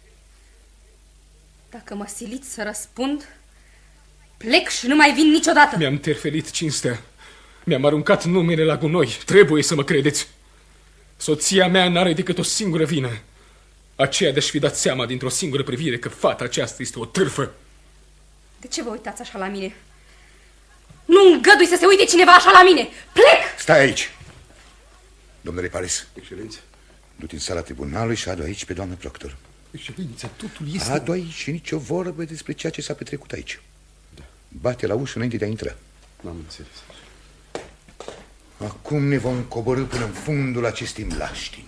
Dacă mă siliți să răspund, plec și nu mai vin niciodată. Mi-am terfelit cinstea. Mi-am aruncat numele la gunoi. Trebuie să mă credeți. Soția mea n-are decât o singură vină. Aceea de-și fi dat seama dintr-o singură privire că fata aceasta este o târfă. De ce vă uitați așa la mine? Nu îngădui să se uite cineva așa la mine. Plec! Stai aici. Domnule Paris. Excelență. Du-te în sala tribunalului și adu aici pe doamna Proctor. Excelență, totul este... Adu aici și nicio vorbă despre ceea ce s-a petrecut aici. Da. Bate la ușă înainte de a intra. N-am înțeles. Acum ne vom coborî până în fundul acestei mlaștini.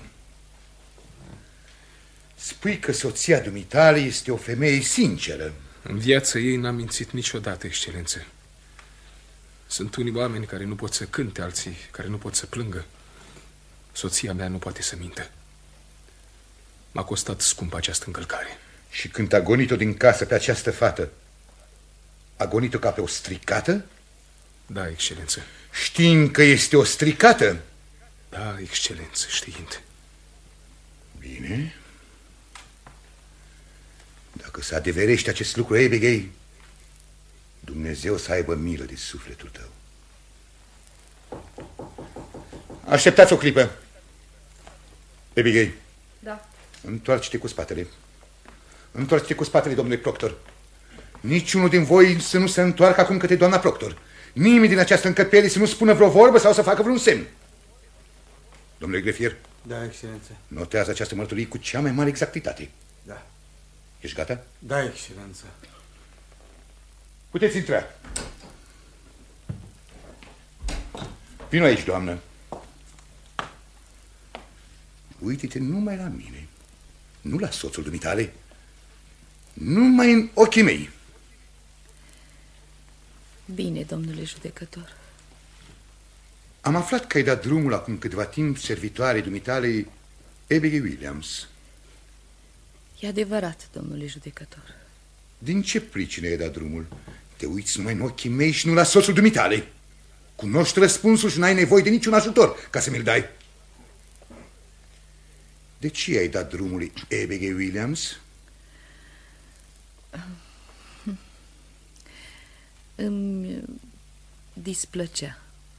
Spui că soția dumitale este o femeie sinceră. În viața ei n-am mințit niciodată, excelență. Sunt unii oameni care nu pot să cânte, alții care nu pot să plângă. Soția mea nu poate să mintă. M-a costat scump această încălcare. Și când a gonit-o din casă pe această fată, a gonit-o ca pe o stricată? Da, excelență. Știind că este o stricată? Da, excelență, știind. Bine. Dacă se adeverește acest lucru, Abigail, Dumnezeu să aibă milă de sufletul tău. Așteptați o clipă. Abigail. Da. Întoarce-te cu spatele. Întoarce-te cu spatele, domnule Proctor. Niciunul din voi să nu se întoarcă acum către doamna Proctor. Nimeni din această încăpere să nu spună vreo vorbă sau să facă vreun semn. Domnule grefier. Da, excelență. Notează această mărturie cu cea mai mare exactitate. Da. Ești gata? Da, excelență. Puteți intra. Vino aici, doamnă. Uite-te numai la mine, nu la soțul dumitale, numai în ochii mei. Bine, domnule judecător. Am aflat că ai dat drumul acum câteva timp servitoarei dumitale, Abigail Williams. E adevărat, domnule judecător. Din ce pricină ai dat drumul? Te uiți numai în ochii mei și nu la soțul dumitale. Cunoști răspunsul și n-ai nevoie de niciun ajutor ca să mi-l dai. De ce ai dat drumul Abigail Williams? Îmi displăcea.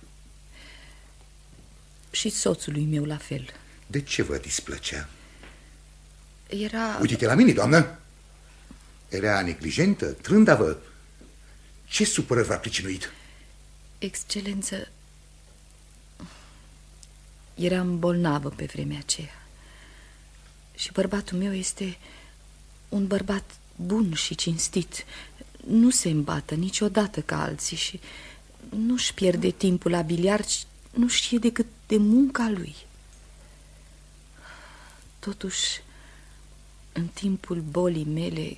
Și soțului meu la fel. De ce vă displăcea? Era... Uite-te la mine, doamnă. Era neglijentă, trândavă. Ce supărări v-a pricinuit? Excelență, eram bolnavă pe vremea aceea. Și bărbatul meu este un bărbat bun și cinstit. Nu se îmbată niciodată ca alții și nu-și pierde timpul la biliard, nu știe decât de munca lui. Totuși, în timpul bolii mele,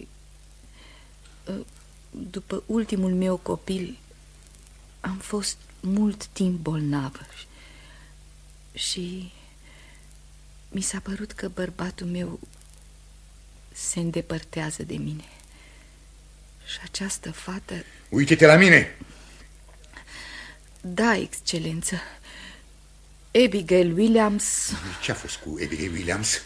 după ultimul meu copil, am fost mult timp bolnavă și mi s-a părut că bărbatul meu se îndepărtează de mine. Și această fată... Uite-te la mine! Da, excelență. Abigail Williams... Ce-a fost cu Abigail Williams?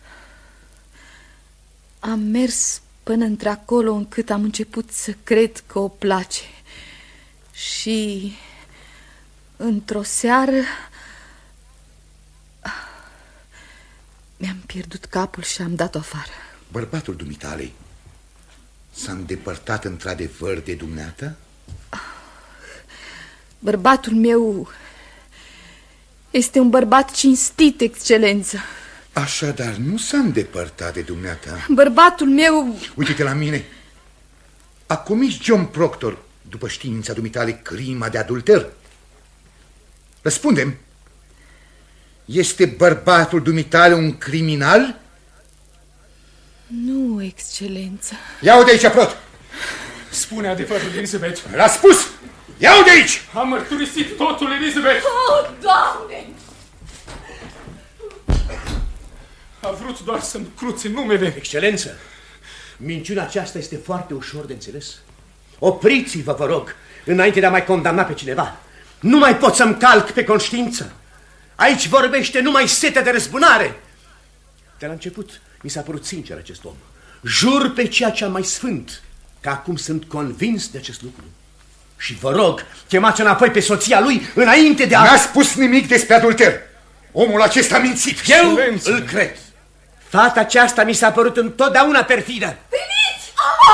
Am mers până într-acolo încât am început să cred că o place. Și într-o seară mi-am pierdut capul și am dat-o afară. Bărbatul dumitale s-a îndepărtat într-adevăr de dumneata? Bărbatul meu este un bărbat cinstit, excelență. Așadar, nu s-a îndepărtat de dumneata. Bărbatul meu... Uite-te la mine. A comis John Proctor, după știința dumitale, crima de adulter? Răspundem. Este bărbatul dumitale un criminal? Nu, excelență. Ia-o de aici, Prot! Spune adevărul, Elizabeth. L-a spus! Ia-o de aici! Am mărturisit totul, Elizabeth. Oh, Doamne! A vrut doar să-mi cruțe numele. Excelență, minciuna aceasta este foarte ușor de înțeles. Opriți-vă, vă rog, înainte de a mai condamna pe cineva. Nu mai pot să-mi calc pe conștiință. Aici vorbește numai setea de răzbunare. De la început mi s-a părut sincer acest om. Jur pe ceea ce am mai sfânt că acum sunt convins de acest lucru. Și vă rog, chemați înapoi pe soția lui înainte de a... N-a spus nimic despre adulter. Omul acesta a mințit. Eu îl cred. Fata aceasta mi s-a părut întotdeauna perfidă. Priviți!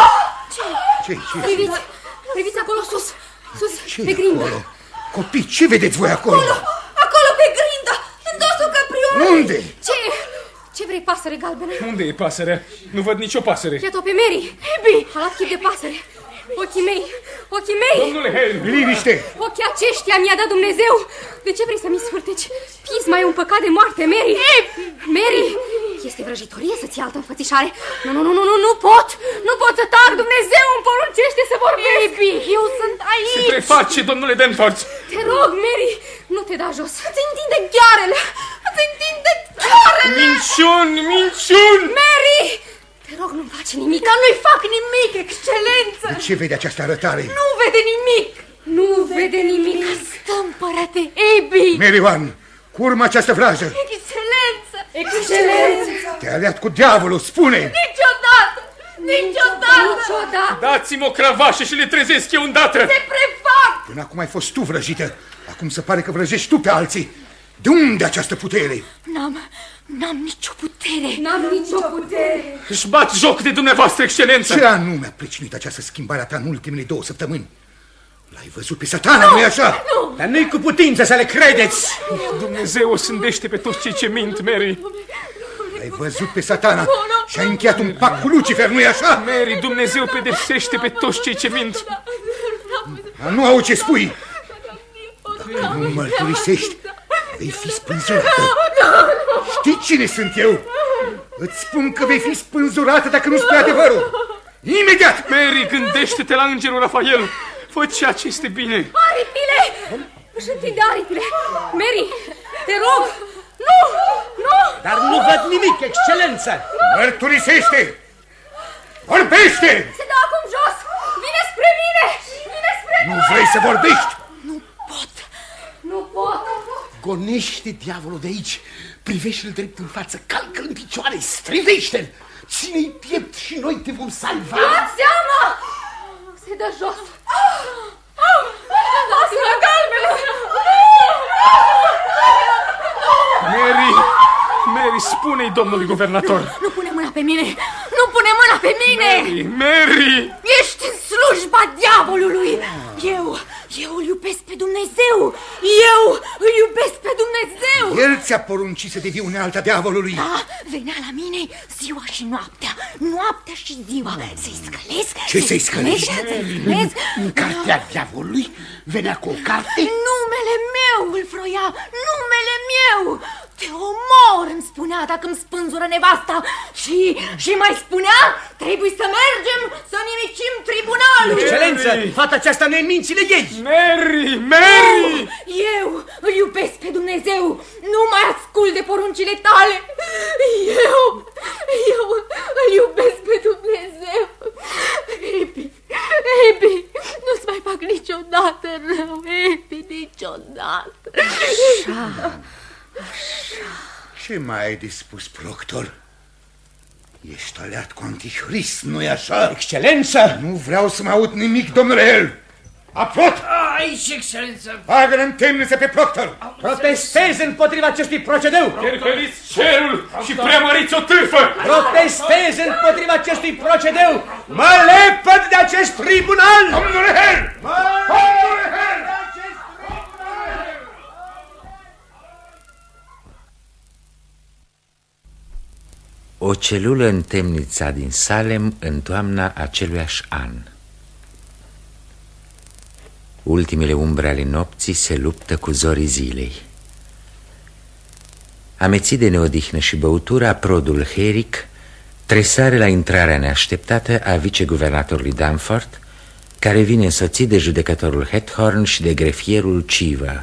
Ce? Priviți! Priviți acolo sus! Sus, Ce pe grindă! acolo? Copii, ce vedeți voi acolo? Acolo pe grindă! În dosul căprionului! Unde? Ce vrei, pasăre galbenă? Unde e pasărea? Nu văd nicio pasăre. Iată pe Mary! Abby! A luat chip de pasăre! Ochii mei! Ochii mei! Domnule Hale! Liniște! Ochii aceștia mi-a dat Dumnezeu! De ce vrei să-mi sfârteci? Pisma e un păcat de moarte, Mary! Mary! Este vrăjitorie să-ți altă înfățișare. Nu pot! Nu pot să tac! Dumnezeu îmi poruncește să vorbesc! Abby, eu sunt aici! Se preface, domnule Danforth! Te rog, Mary! Nu te da jos! Îți întinde ghearele! Îți întinde ghearele! Minciuni! Mary! Te rog, nu-mi face nimic! Dar nu-i fac nimic, excelență! De ce vede această arătare? Nu vede nimic! Nu vede nimic! Stă, împărate Abby! Mary One, curmă această frază! Excelență! Excelență! Te-a aliat cu diavolul, spune! Niciodată! Niciodată! Dați-mi o cravașă și le trezesc eu îndată! Se prefac! Până acum ai fost tu vrăjită. Acum se pare că vrăjești tu pe alții. De unde această putere? N-am nicio putere. N-am nicio putere. Își bat joc de dumneavoastră, excelență! Ce anume a pricinuit această schimbare a ta în ultimele 2 săptămâni? L-ai văzut pe Satana, nu-i așa? Nu! Dar nu-i cu putință să le credeți! Dumnezeu o sândește pe toți cei ce mint, Mary. L-ai văzut pe Satana și ai încheiat un pact cu Lucifer, nu-i așa? Mary, Dumnezeu pedepsește pe toți cei ce mint. Nu au ce spui. Dacă nu mărturisești, vei fi spânzurată. Știi cine sunt eu? Îți spun că vei fi spânzurată dacă nu spui adevărul. Imediat! Mary, gândește-te la îngerul Rafael. Fă ceea ce este bine. Aripile! Își întinde aripile. Mary, te rog! Nu! Dar nu văd nimic, excelență! Mărturisește! Vorbește! Se dă acum jos! Vine spre mine! Vine spre mine! Nu vrei să vorbești? Nu pot! Gonește diavolul de aici! Privește-l drept în față, calcă-l în picioare, strivește-l! Ține-i piept și noi te vom salva! Luați seama! Se dă jos! Lasă-mă, galbenă! Mary, spune-i domnului guvernator. Nu pune mâna pe mine! Nu pune mâna pe mine! Mary! Ești în slujba diavolului! Eu îl iubesc pe Dumnezeu! Eu îl iubesc pe Dumnezeu! El ți-a poruncit să devii unealta diavolului. Da, venea la mine ziua și noaptea, noaptea și ziua. Să-i scălesc. Ce să-i scălești? În cartea diavolului venea cu o carte? Numele meu îl vroia, numele meu! Te omor, îmi spunea dacă îmi spânzură nevasta. Și mai spunea, trebuie să mergem să nimicim tribunalul. Excelență, fata aceasta nu e în mințile ei. Mary! Eu îl iubesc pe Dumnezeu. Nu mai ascult de poruncile tale. Eu îl îl iubesc pe Dumnezeu. Ebi, nu-ți mai fac niciodată rău, Ebi, niciodată. Așa. Ce mai ai de spus, Proctor? Ești aliat cu Antichrist, nu-i așa? Excelență! Nu vreau să mă aud nimic, domnule Hale. Aprot! Aici, excelență! Bagă-l în temniță pe Proctor! Protestez împotriva acestui procedeu! Piercăliți cerul și preamăriți o târfă! Protestez împotriva acestui procedeu! Mă lepăd de acest tribunal! Domnule Hale! Domnule Hale! O celulă în temnița din Salem în toamna aceluiași an. Ultimele umbre ale nopții se luptă cu zorii zilei. Amețit de neodihnă și băutură, produl Herrick tresare la intrarea neașteptată a viceguvernatorului Danforth, care vine însoțit de judecătorul Hethorn și de grefierul Civa.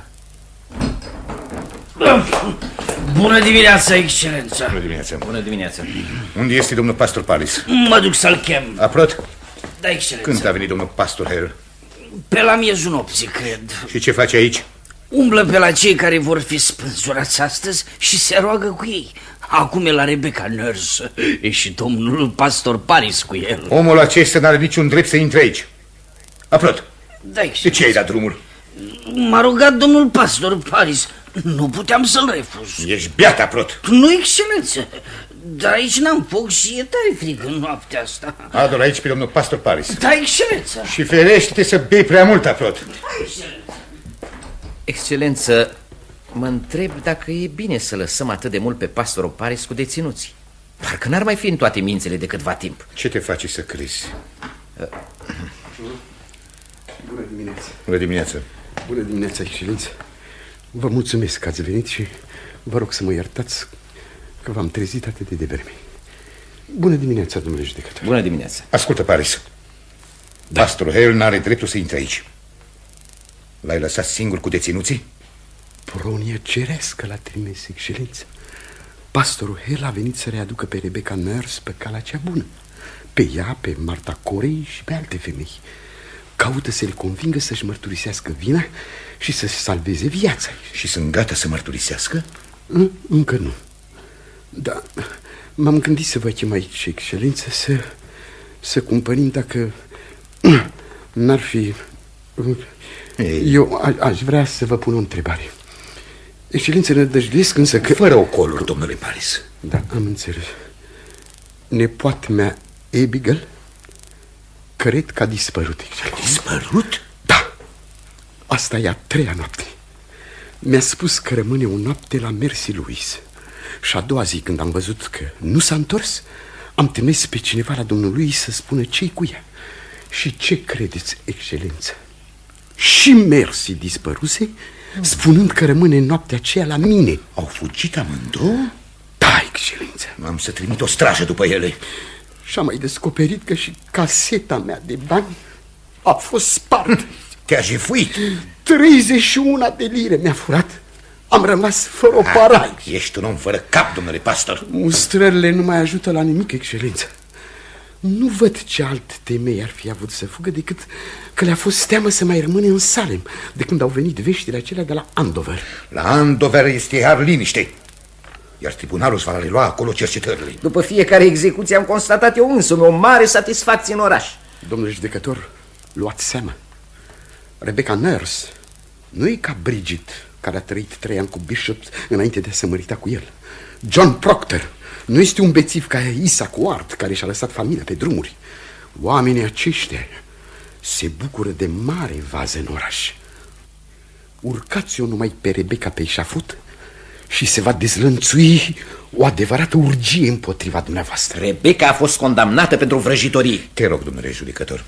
Bună dimineața, excelență! Bună dimineața! Bună dimineața! Unde este domnul pastor Paris? Mă duc să-l chem. Aprot? Da, excelență. Când a venit domnul pastor Hale? Pe la miezul nopții, cred. Și ce face aici? Umblă pe la cei care vor fi spânzurați astăzi și se roagă cu ei. Acum e la Rebecca Nurse. E și domnul pastor Paris cu el. Omul acesta n-are niciun drept să intre aici. Aprot? Da, excelență. De ce ai dat drumul? M-a rugat domnul pastor Paris. Nu puteam să-l refuz. Ești beat, Aprot. Nu, excelență. Dar aici n-am foc și e tare frig în noaptea asta. Adu-l aici pe domnul pastor Paris. Da, excelență. Și ferește-te să bei prea mult, Aprot. Da, excelență. Excelență, mă întreb dacă e bine să lăsăm atât de mult pe pastorul Paris cu deținuții. Parcă n-ar mai fi în toate mințele de câtva timp. Ce te face să crezi? Bună dimineața. Bună dimineața. Bună dimineața, excelență. Vă mulțumesc că ați venit și vă rog să mă iertați că v-am trezit atât de devreme. Bună dimineața, domnule judecător. Bună dimineața. Ascultă, Paris. Da. Pastorul Hale n-are dreptul să intre aici. L-ai lăsat singur cu deținuții? Pronia cerească l-a trimis, excelență. Pastorul Hale a venit să readucă pe Rebecca Nurse pe calea cea bună. Pe ea, pe Marta Corey și pe alte femei. Caută să le convingă să-și mărturisească vina și să-și salveze viața. Și sunt gata să mărturisească? Încă nu. Dar m-am gândit să vă chem aici, excelență, să cumpărim dacă n-ar fi... Eu aș vrea să vă pun o întrebare. Excelență, nădăjduiesc însă că... Fără ocoluri, domnule Paris. Da, am înțeles. Nepoată mea, Abigail, cred că a dispărut, excelență. Dispărut? Da. Asta e a treia noapte. Mi-a spus că rămâne o noapte la Mercy Louise. Și a doua zi, când am văzut că nu s-a întors, am trimis pe cineva la domnul lui să spună ce-i cu ea. Și ce credeți, excelență? Și Mercy dispăruse, spunând că rămâne noaptea aceea la mine. Au fugit amândouă? Da, excelență. Am să trimit o strajă după ele. Și am mai descoperit că și caseta mea de bani a fost spartă. Te-a jefuit? 31 de lire mi-a furat. Am rămas fără o parai. Ești un om fără cap, domnule pastor. Mustrările nu mai ajută la nimic, excelență. Nu văd ce alt temei ar fi avut să fugă decât că le-a fost teamă să mai rămâne în Salem de când au venit veștile acelea de la Andover. La Andover este iar liniște, iar tribunalul își va relua acolo cercetările. După fiecare execuție am constatat eu însumi o mare satisfacție în oraș. Domnule judecător, luați seama. Rebecca Nurse nu e ca Bridget, care a trăit 3 ani cu Bishop înainte de a se mărita cu el. John Proctor nu este un bețiv ca Isaac Ward, care și-a lăsat familia pe drumuri. Oamenii aceștia se bucură de mare vază în oraș. Urcați-o numai pe Rebecca pe eșafot și se va dezlănțui o adevărată urgie împotriva dumneavoastră. Rebecca a fost condamnată pentru vrăjitorie. Te rog, domnule judecător.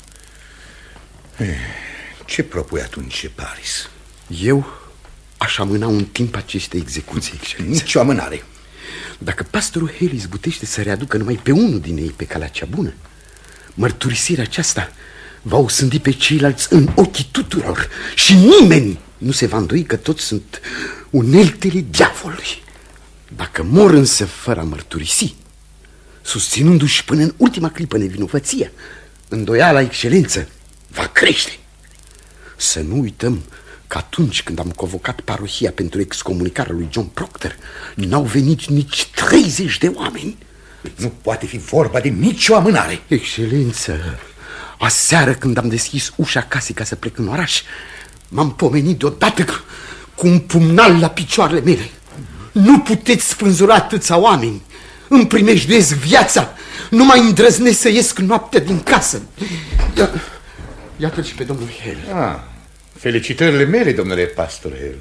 Ce propui atunci, Paris? Eu aș amâna un timp aceste execuții, excelență. Nici o amânare. Dacă pastorul Hale izbutește să readucă numai pe unul din ei pe calea cea bună, mărturisirea aceasta va osândi pe ceilalți în ochii tuturor și nimeni nu se va îndoi că toți sunt uneltele diavolului. Dacă mor însă fără a mărturisi, susținându-și până în ultima clipă nevinovăția. Îndoiala, excelență, va crește. Să nu uităm că atunci când am convocat parohia pentru excomunicarea lui John Proctor, n-au venit nici 30 de oameni. Nu poate fi vorba de nicio amânare. Excelență, aseară când am deschis ușa casei ca să plec în oraș, m-am pomenit deodată cu un pumnal la picioarele mele. Nu puteți spânzura atâția oameni. Îmi primejdesc viața. Nu mai îndrăznesc să ies noaptea din casă. Iată-l și pe domnul Hale. Felicitările mele, domnule pastor Hale.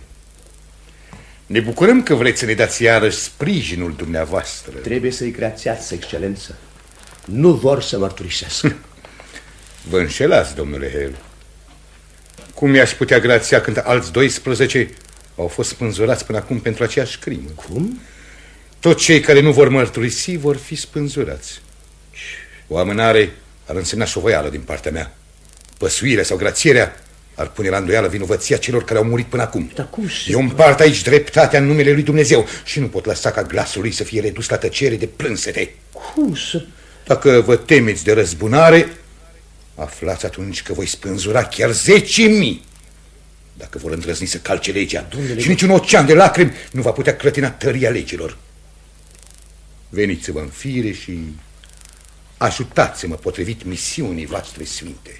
Ne bucurăm că vreți să ne dați iarăși sprijinul dumneavoastră. Trebuie să-i grațiați, excelență. Nu vor să mărturisesc. Vă înșelați, domnule Hale. Cum i-aș putea grația când alți 12 au fost spânzurați până acum pentru aceeași crimă? Cum? Toți cei care nu vor mărturisi vor fi spânzurați. O amânare ar însemna șovoială din partea mea. Păsuirea sau grațierea ar pune la îndoială vinovăția celor care au murit până acum. Dar cum să... Eu împart aici dreptatea în numele lui Dumnezeu și nu pot lăsa ca glasul lui să fie redus la tăcere de plânsete. Cum să... Dacă vă temeți de răzbunare, aflați atunci că voi spânzura chiar 10.000 dacă vor îndrăzni să calce legea. Domnule... Și niciun ocean de lacrimi nu va putea clătina tăria legilor. Veniți-vă în fire și ajutați-mă potrivit misiunii voastre sfinte.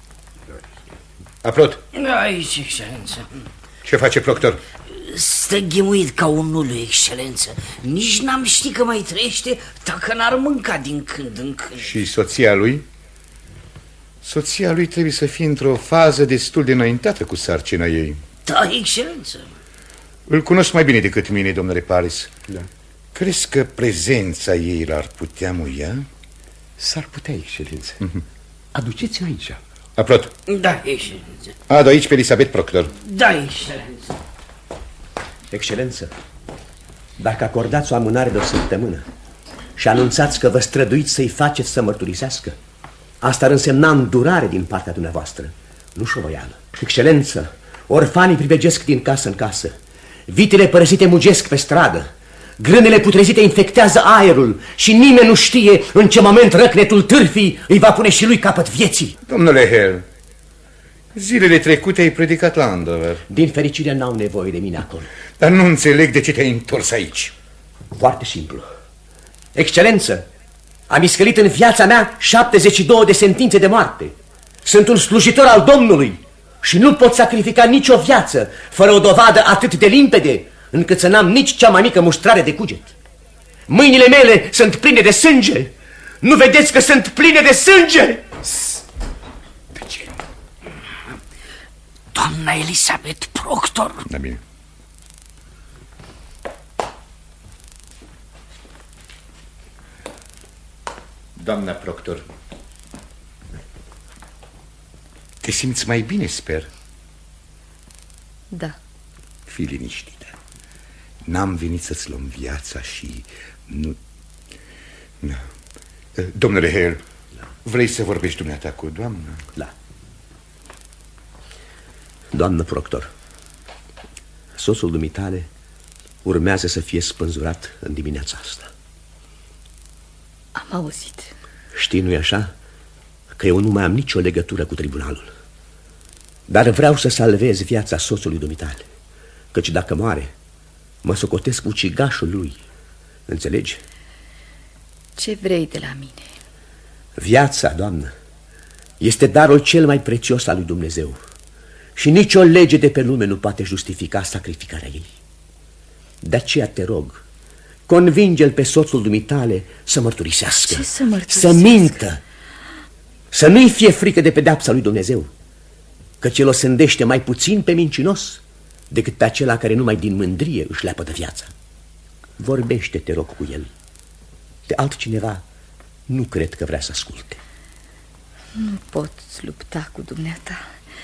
Aplot. Aici, excelență. Ce face Proctor? Stă ghemuit ca un nulu, excelență. Nici n-am ști că mai trăiește dacă n-ar mânca din când în când. Și soția lui? Soția lui trebuie să fie într-o fază destul de înaintată cu sarcina ei. Da, excelență. Îl cunosc mai bine decât mine, domnule Paris. Da. Crezi că prezența ei l-ar putea muia? S-ar putea, excelență. Aduceți-o aici. Aplot. Da, excelență. Adu aici pe Elisabeth Proctor. Da, excelență. Excelență, dacă acordați o amânare de o săptămână și anunțați că vă străduiți să-i faceți să mărturisească, asta ar însemna îndurare din partea dumneavoastră, nu șovăială. Excelență, orfanii privegesc din casă în casă, vitele părăsite mugesc pe stradă, grânele putrezite infectează aerul și nimeni nu știe în ce moment răcnetul târfii îi va pune și lui capăt vieții. Domnule Hale, zilele trecute ai predicat la Andover. Din fericire n-au nevoie de mine acolo. Dar nu înțeleg de ce te-ai întors aici. Foarte simplu. Excelență, am iscălit în viața mea 72 de sentințe de moarte. Sunt un slujitor al Domnului și nu pot sacrifica nicio viață fără o dovadă atât de limpede încât să n-am nici cea mai mică muștrare de cuget. Mâinile mele sunt pline de sânge. Nu vedeți că sunt pline de sânge? De ce? Doamna Elisabeth Proctor. Da, bine. Doamna Proctor, te simți mai bine, sper? Da. Fii liniștită. N-am venit să-ți luăm viața și nu... No. Domnule Hale, vrei să vorbești dumneata cu doamna? Da. Doamnă Proctor, soțul dumitale urmează să fie spânzurat în dimineața asta. Am auzit. Știi, nu-i așa? Că eu nu mai am nicio legătură cu tribunalul. Dar vreau să salvez viața soțului dumitale, căci dacă moare, mă socotesc ucigașul lui. Înțelegi? Ce vrei de la mine? Viața, doamnă, este darul cel mai prețios al lui Dumnezeu și nicio lege de pe lume nu poate justifica sacrificarea ei. De aceea te rog, convinge-l pe soțul dumitale să mărturisească. Ce să mărturisească? Să mintă. Să nu-i fie frică de pedeapsa lui Dumnezeu, căci el o sândește mai puțin pe mincinos decât pe acela care numai din mândrie își leapă de viața. Vorbește, te rog, cu el. De altcineva nu cred că vrea să asculte. Nu pot lupta cu dumneata.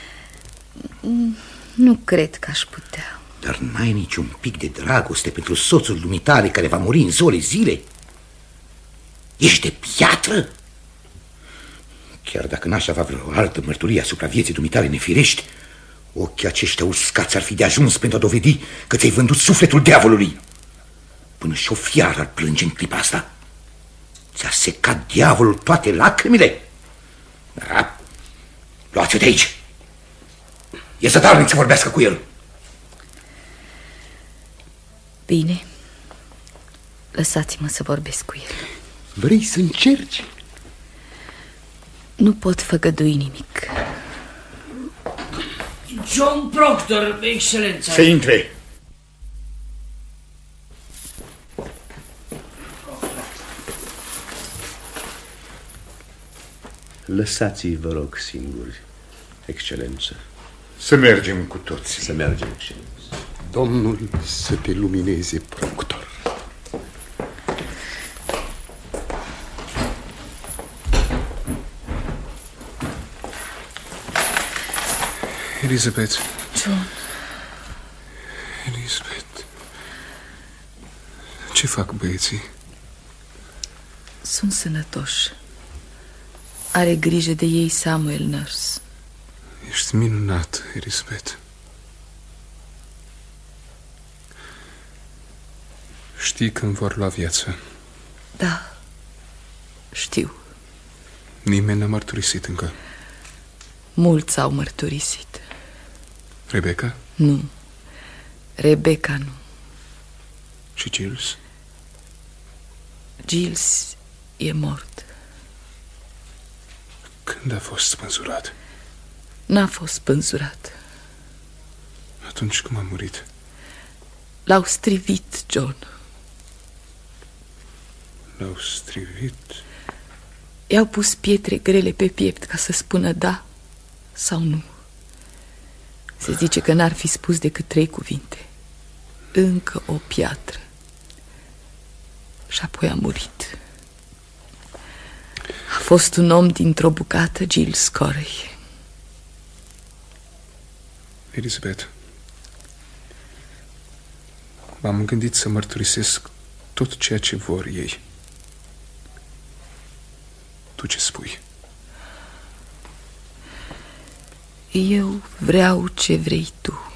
Nu cred că aș putea. Dar n-ai niciun pic de dragoste pentru soțul dumitale care va muri în zile zile? Ești de piatră? Chiar dacă n-aș avea vreo altă mărturie asupra vieții dumitale nefirești, ochii aceștia uscați ar fi de ajuns pentru a dovedi că ți-ai vândut sufletul diavolului. Până și o fiară ar plânge în clipa asta. Ți-a secat diavolul toate lacrimile? Da. Luați-o de aici. E zădarnic să vorbească cu el. Bine. Lăsați-mă să vorbesc cu el. Vrei să încerci? Nu pot făgădui nimic. John Proctor, excelența. Să intre. Lăsați-i, vă rog, singuri, excelență. Să mergem cu toți. Să mergem, excelență. Domnul să te lumineze, Proctor. Elizabeth. John. Elizabeth. Ce fac băieții? Sunt sănătoși. Are grijă de ei Samuel Nurse. Ești minunat, Elizabeth. Știi când vor lua viață? Da, știu. Nimeni n-a mărturisit încă. Mulți au mărturisit. Rebecca? Nu, Rebecca nu. Și Giles? Giles e mort. Când a fost spânzurat? N-a fost spânzurat. Atunci cum a murit? L-au strivit, John. L-au strivit? I-au pus pietre grele pe piept ca să spună da sau nu. Se zice că n-ar fi spus decât 3 cuvinte. Încă o piatră. Și apoi a murit. A fost un om dintr-o bucată, Giles Corey. Elizabeth, m-am gândit să mărturisesc tot ceea ce vor ei. Tu ce spui? Eu vreau ce vrei tu.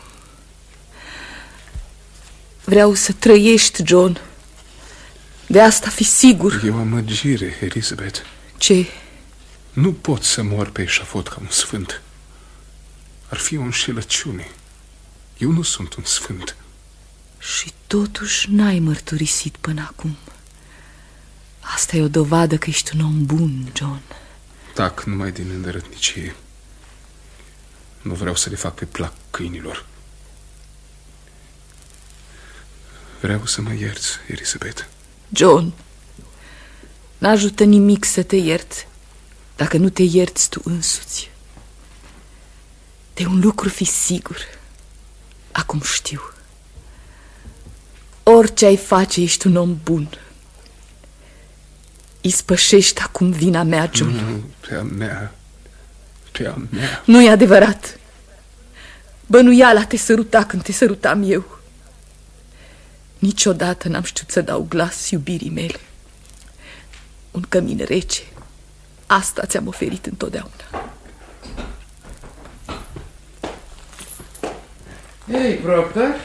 Vreau să trăiești, John. De asta fi sigur. E o amăgire, Elizabeth. Ce? Nu pot să mor pe eșafod ca un sfânt. Ar fi o înșelăciune. Eu nu sunt un sfânt. Și totuși n-ai mărturisit până acum. Asta e o dovadă că ești un om bun, John. Tac numai din îndărătnicie. Nu vreau să le fac pe plac câinilor. Vreau să mă ierți, Elizabeth. John, n-ajută nimic să te ierți dacă nu te ierți tu însuți. De un lucru fi sigur. Acum știu. Orice ai face, ești un om bun. Ispășești acum vina mea, John. Nu, pe a mea. Pe a mea. Nu e adevărat. Bănuiala te săruta când te sărutam eu. Niciodată n-am știut să dau glas iubirii mele. Un cămin rece. Asta ți-am oferit întotdeauna. Ei, Proctor,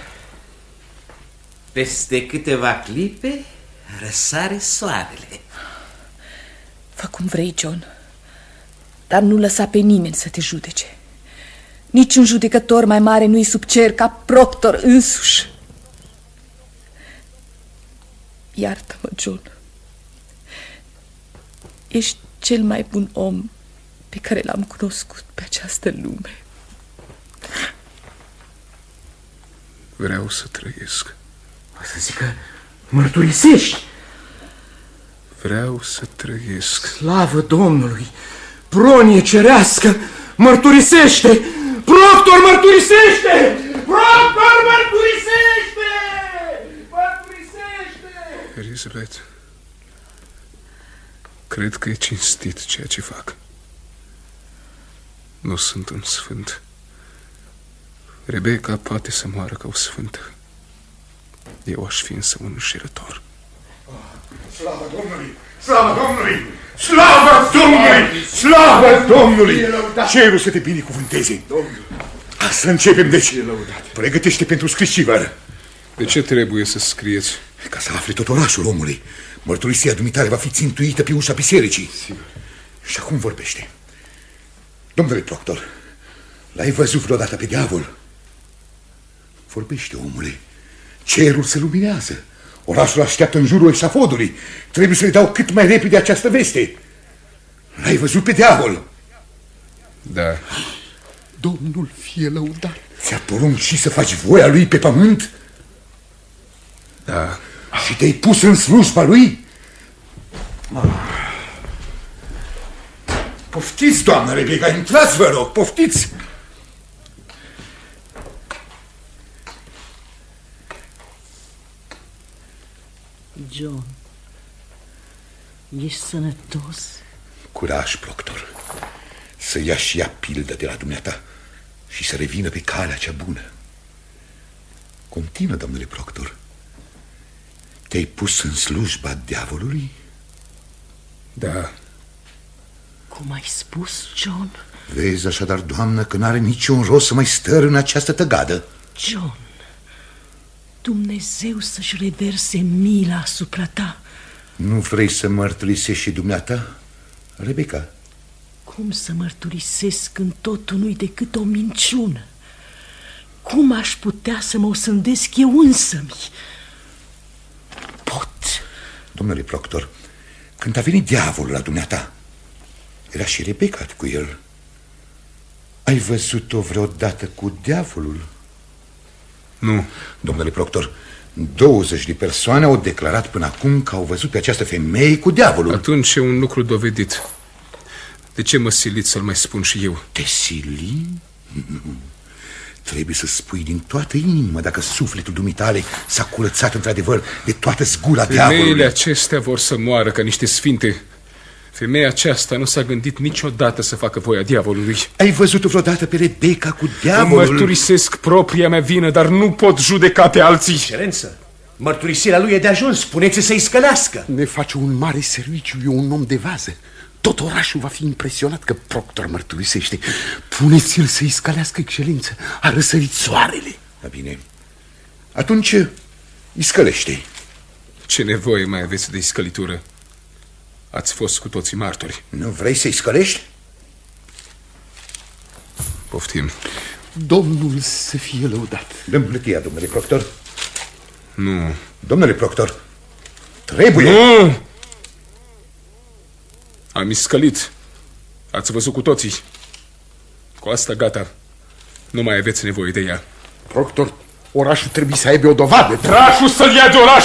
peste câteva clipe răsare soarele. Fă cum vrei, John, dar nu lăsa pe nimeni să te judece. Niciun judecător mai mare nu-i sub cer ca Proctor însuși. Iartă-mă, John. Ești cel mai bun om pe care l-am cunoscut pe această lume. Vreau să trăiesc. O să zic că mărturisești. Vreau să trăiesc. Slavă Domnului! Pronie cerească! Mărturisește! Proctor mărturisește! Proctor mărturisește! Mărturisește! Elizabeth, cred că e cinstit ceea ce fac. Nu sunt un sfânt. Rebecca poate să moară ca o sfântă. Eu aș fi însă un înșelător. Slavă Domnului! Slavă Domnului! Slavă Domnului! Slavă Domnului! Cerul să te binecuvânteze! Să începem, deci. Pregătește pentru scrișcivar. De ce trebuie să scrieți? Ca să afle tot orașul omului. Mărturisia dumitale va fi țintuită pe ușa bisericii. Sigur. Și acum vorbește. Domnule proctor, l-ai văzut vreodată pe diavol? Vorbește, omule. Cerul se luminează. Orașul așteaptă în jurul eșafodului. Trebuie să-i dau cât mai repede această veste. L-ai văzut pe diavol? Da. Domnul fie lăudat. Ți-a poruncit să faci voia lui pe pământ? Da. Și te-ai pus în slujba lui? Poftiți, doamnă Rebecca, intrați, vă rog, poftiți! John, ești sănătos? Curaj, proctor, să ia și ea pildă de la dumneata și să revină pe calea cea bună. Continuă, domnule proctor. Te-ai pus în slujba diavolului? Da. Cum ai spus, John? Vezi așadar, doamnă, că n-are niciun rost să mai stăr în această tăgadă. John, Dumnezeu să-și reverse mila asupra ta. Nu vrei să mărturisești și dumneata, Rebecca? Cum să mărturisesc când totul nu-i decât o minciună? Cum aș putea să mă osândesc eu însămi? Pot. Domnule proctor, când a venit diavolul la dumneata, era și Rebecca cu el. Ai văzut-o vreodată cu diavolul? Nu. Domnule proctor, 20 de persoane au declarat până acum că au văzut pe această femeie cu diavolul. Atunci e un lucru dovedit. De ce mă siliți să-l mai spun și eu? Te sili? Nu. Trebuie să spui din toată inima dacă sufletul dumitale s-a curățat într-adevăr de toată zgura diavolului. Femeile acestea vor să moară ca niște sfinte. Femeia aceasta nu s-a gândit niciodată să facă voia diavolului. Ai văzut-o vreodată pe Rebecca cu diavolul? Îmi mărturisesc propria mea vină, dar nu pot judeca pe alții. Excelență, mărturisirea lui e de ajuns. Spuneți-i să-i scălească. Ne face un mare serviciu, e un om de vază. Tot orașul va fi impresionat că proctor mărturisește. Puneți-l să-i scălească, excelență. A răsărit soarele. Da, bine. Atunci îi scălește. Ce nevoie mai aveți de scălitură? Ați fost cu toții martori. Nu vrei să-i scălești? Poftim. Domnul să fie lăudat. Dăm plătia, domnule proctor. Nu. Domnule proctor, trebuie. Nu! Am iscălit. Ați văzut cu toții. Cu asta gata. Nu mai aveți nevoie de ea. Proctor, orașul trebuie să aibă o dovadă. Dracu să-l ia de oraș!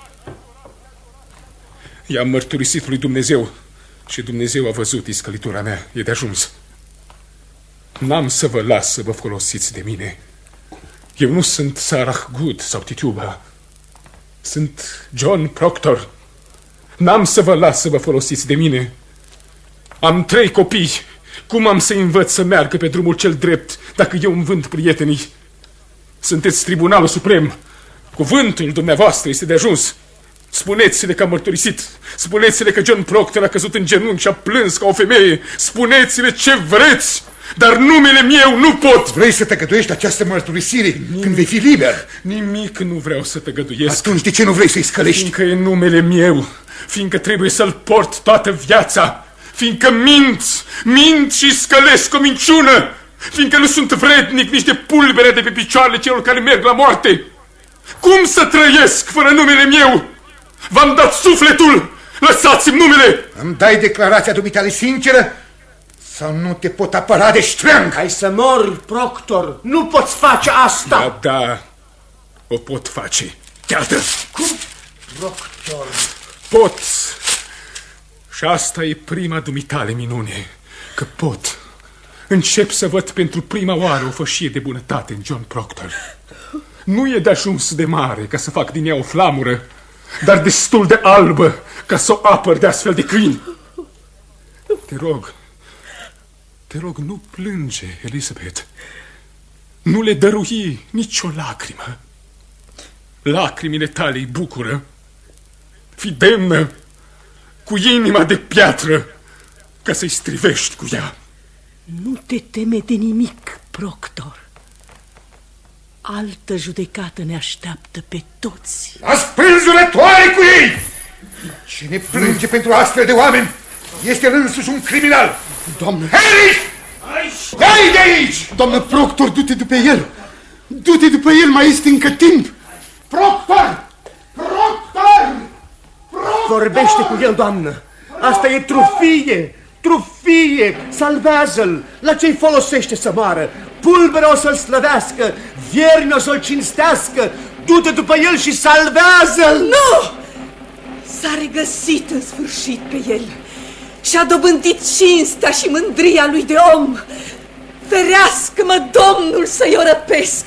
I-am mărturisit lui Dumnezeu și Dumnezeu a văzut iscălitura mea. E de ajuns. N-am să vă las să vă folosiți de mine. Eu nu sunt Sarah Good sau Tituba. Sunt John Proctor. N-am să vă las să vă folosiți de mine. Am 3 copii. Cum am să învăț să meargă pe drumul cel drept dacă eu îmi vând prietenii? Sunteți Tribunalul Suprem. Cuvântul dumneavoastră este de ajuns. Spuneți-le că am mărturisit. Spuneți-le că John Proctor a căzut în genunchi și a plâns ca o femeie. Spuneți-le ce vreți, dar numele meu nu pot. Vrei să tăgăduiești această mărturisire când vei fi liber? Nimic nu vreau să tăgăduiesc. Atunci de ce nu vrei să-i scălești? Fiindcă e numele meu. Fiindcă trebuie să-l port toată viața. Fiindcă mint și scălesc o minciună. Fiindcă nu sunt vrednic nici de pulbere de pe picioarele celor care merg la moarte. Cum să trăiesc fără numele meu? V-am dat sufletul! Lăsați-mi numele! Îmi dai declarația dumitale sinceră sau nu te pot apăra de ștreang? Hai să mori, Proctor! Nu poți face asta! Da, o pot face. Iată! Cum? Proctor! Pot! Și asta e prima dumitale minune, că pot. Încep să văd pentru prima oară o fășie de bunătate în John Proctor. Nu e de ajuns de mare ca să fac din ea o flamură, dar destul de albă ca să o apăr de astfel de câini. Te rog, nu plânge, Elizabeth. Nu le dărui nicio lacrimă. Lacrimile tale îi bucură. Fii demnă, cu inima de piatră, ca să-i strivești cu ea. Nu te teme de nimic, Proctor. Altă judecată ne așteaptă pe toți. Las prânzurătoare cu ei! Cine plânge pentru astfel de oameni este el însuși un criminal. Doamnă... Harris! Dai de aici! Doamnă Proctor, du-te după el! Du-te după el, mai este încă timp! Proctor! Proctor! Vorbește cu el, doamnă! Asta e trufie! Trufie! Salvează-l! La ce-i folosește să moară? Pulberea o să-l slăvească, vierni o să-l cinstească. Du-te după el și salvează-l! Nu! S-a regăsit în sfârșit pe el și-a dobândit cinstea și mândria lui de om. Ferească-mă, Domnul, să-i o răpesc!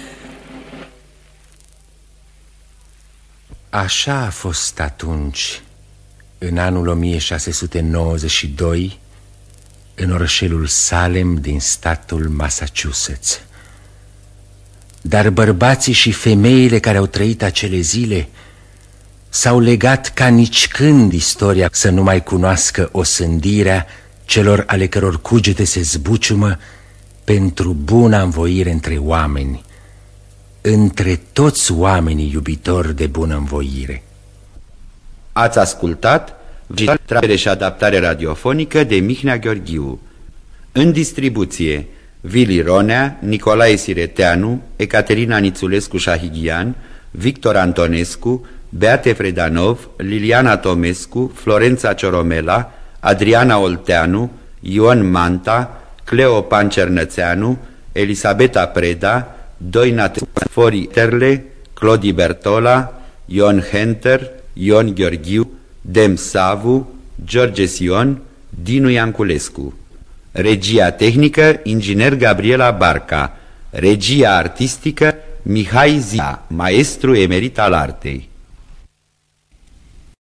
Așa a fost atunci, în anul 1692, în orășelul Salem din statul Massachusetts. Dar bărbații și femeile care au trăit acele zile s-au legat ca nici când istoria să nu mai cunoască osândirea celor ale căror cugete se zbuciumă pentru buna învoire între oameni, între toți oamenii iubitori de bună învoire. Ați ascultat Tragere și adaptare radiofonică de Mihnea Gheorghiu. În distribuție Vili Ronea, Nicolae Sireteanu, Ecaterina Nițulescu-Șahighian, Victor Antonescu, Beate Fredanov, Liliana Tomescu, Florența Cioromela, Adriana Olteanu, Ion Manta, Cleo Pancernățeanu, Elisabeta Preda, Doina Fori Terle, Clodi Bertola, Ion Henter, Ion Gheorghiu, Dem Savu, George Sion, Dinu Ianculescu. Regia tehnică, inginer Gabriela Barca. Regia artistică, Mihai Zia, maestru emerit al artei.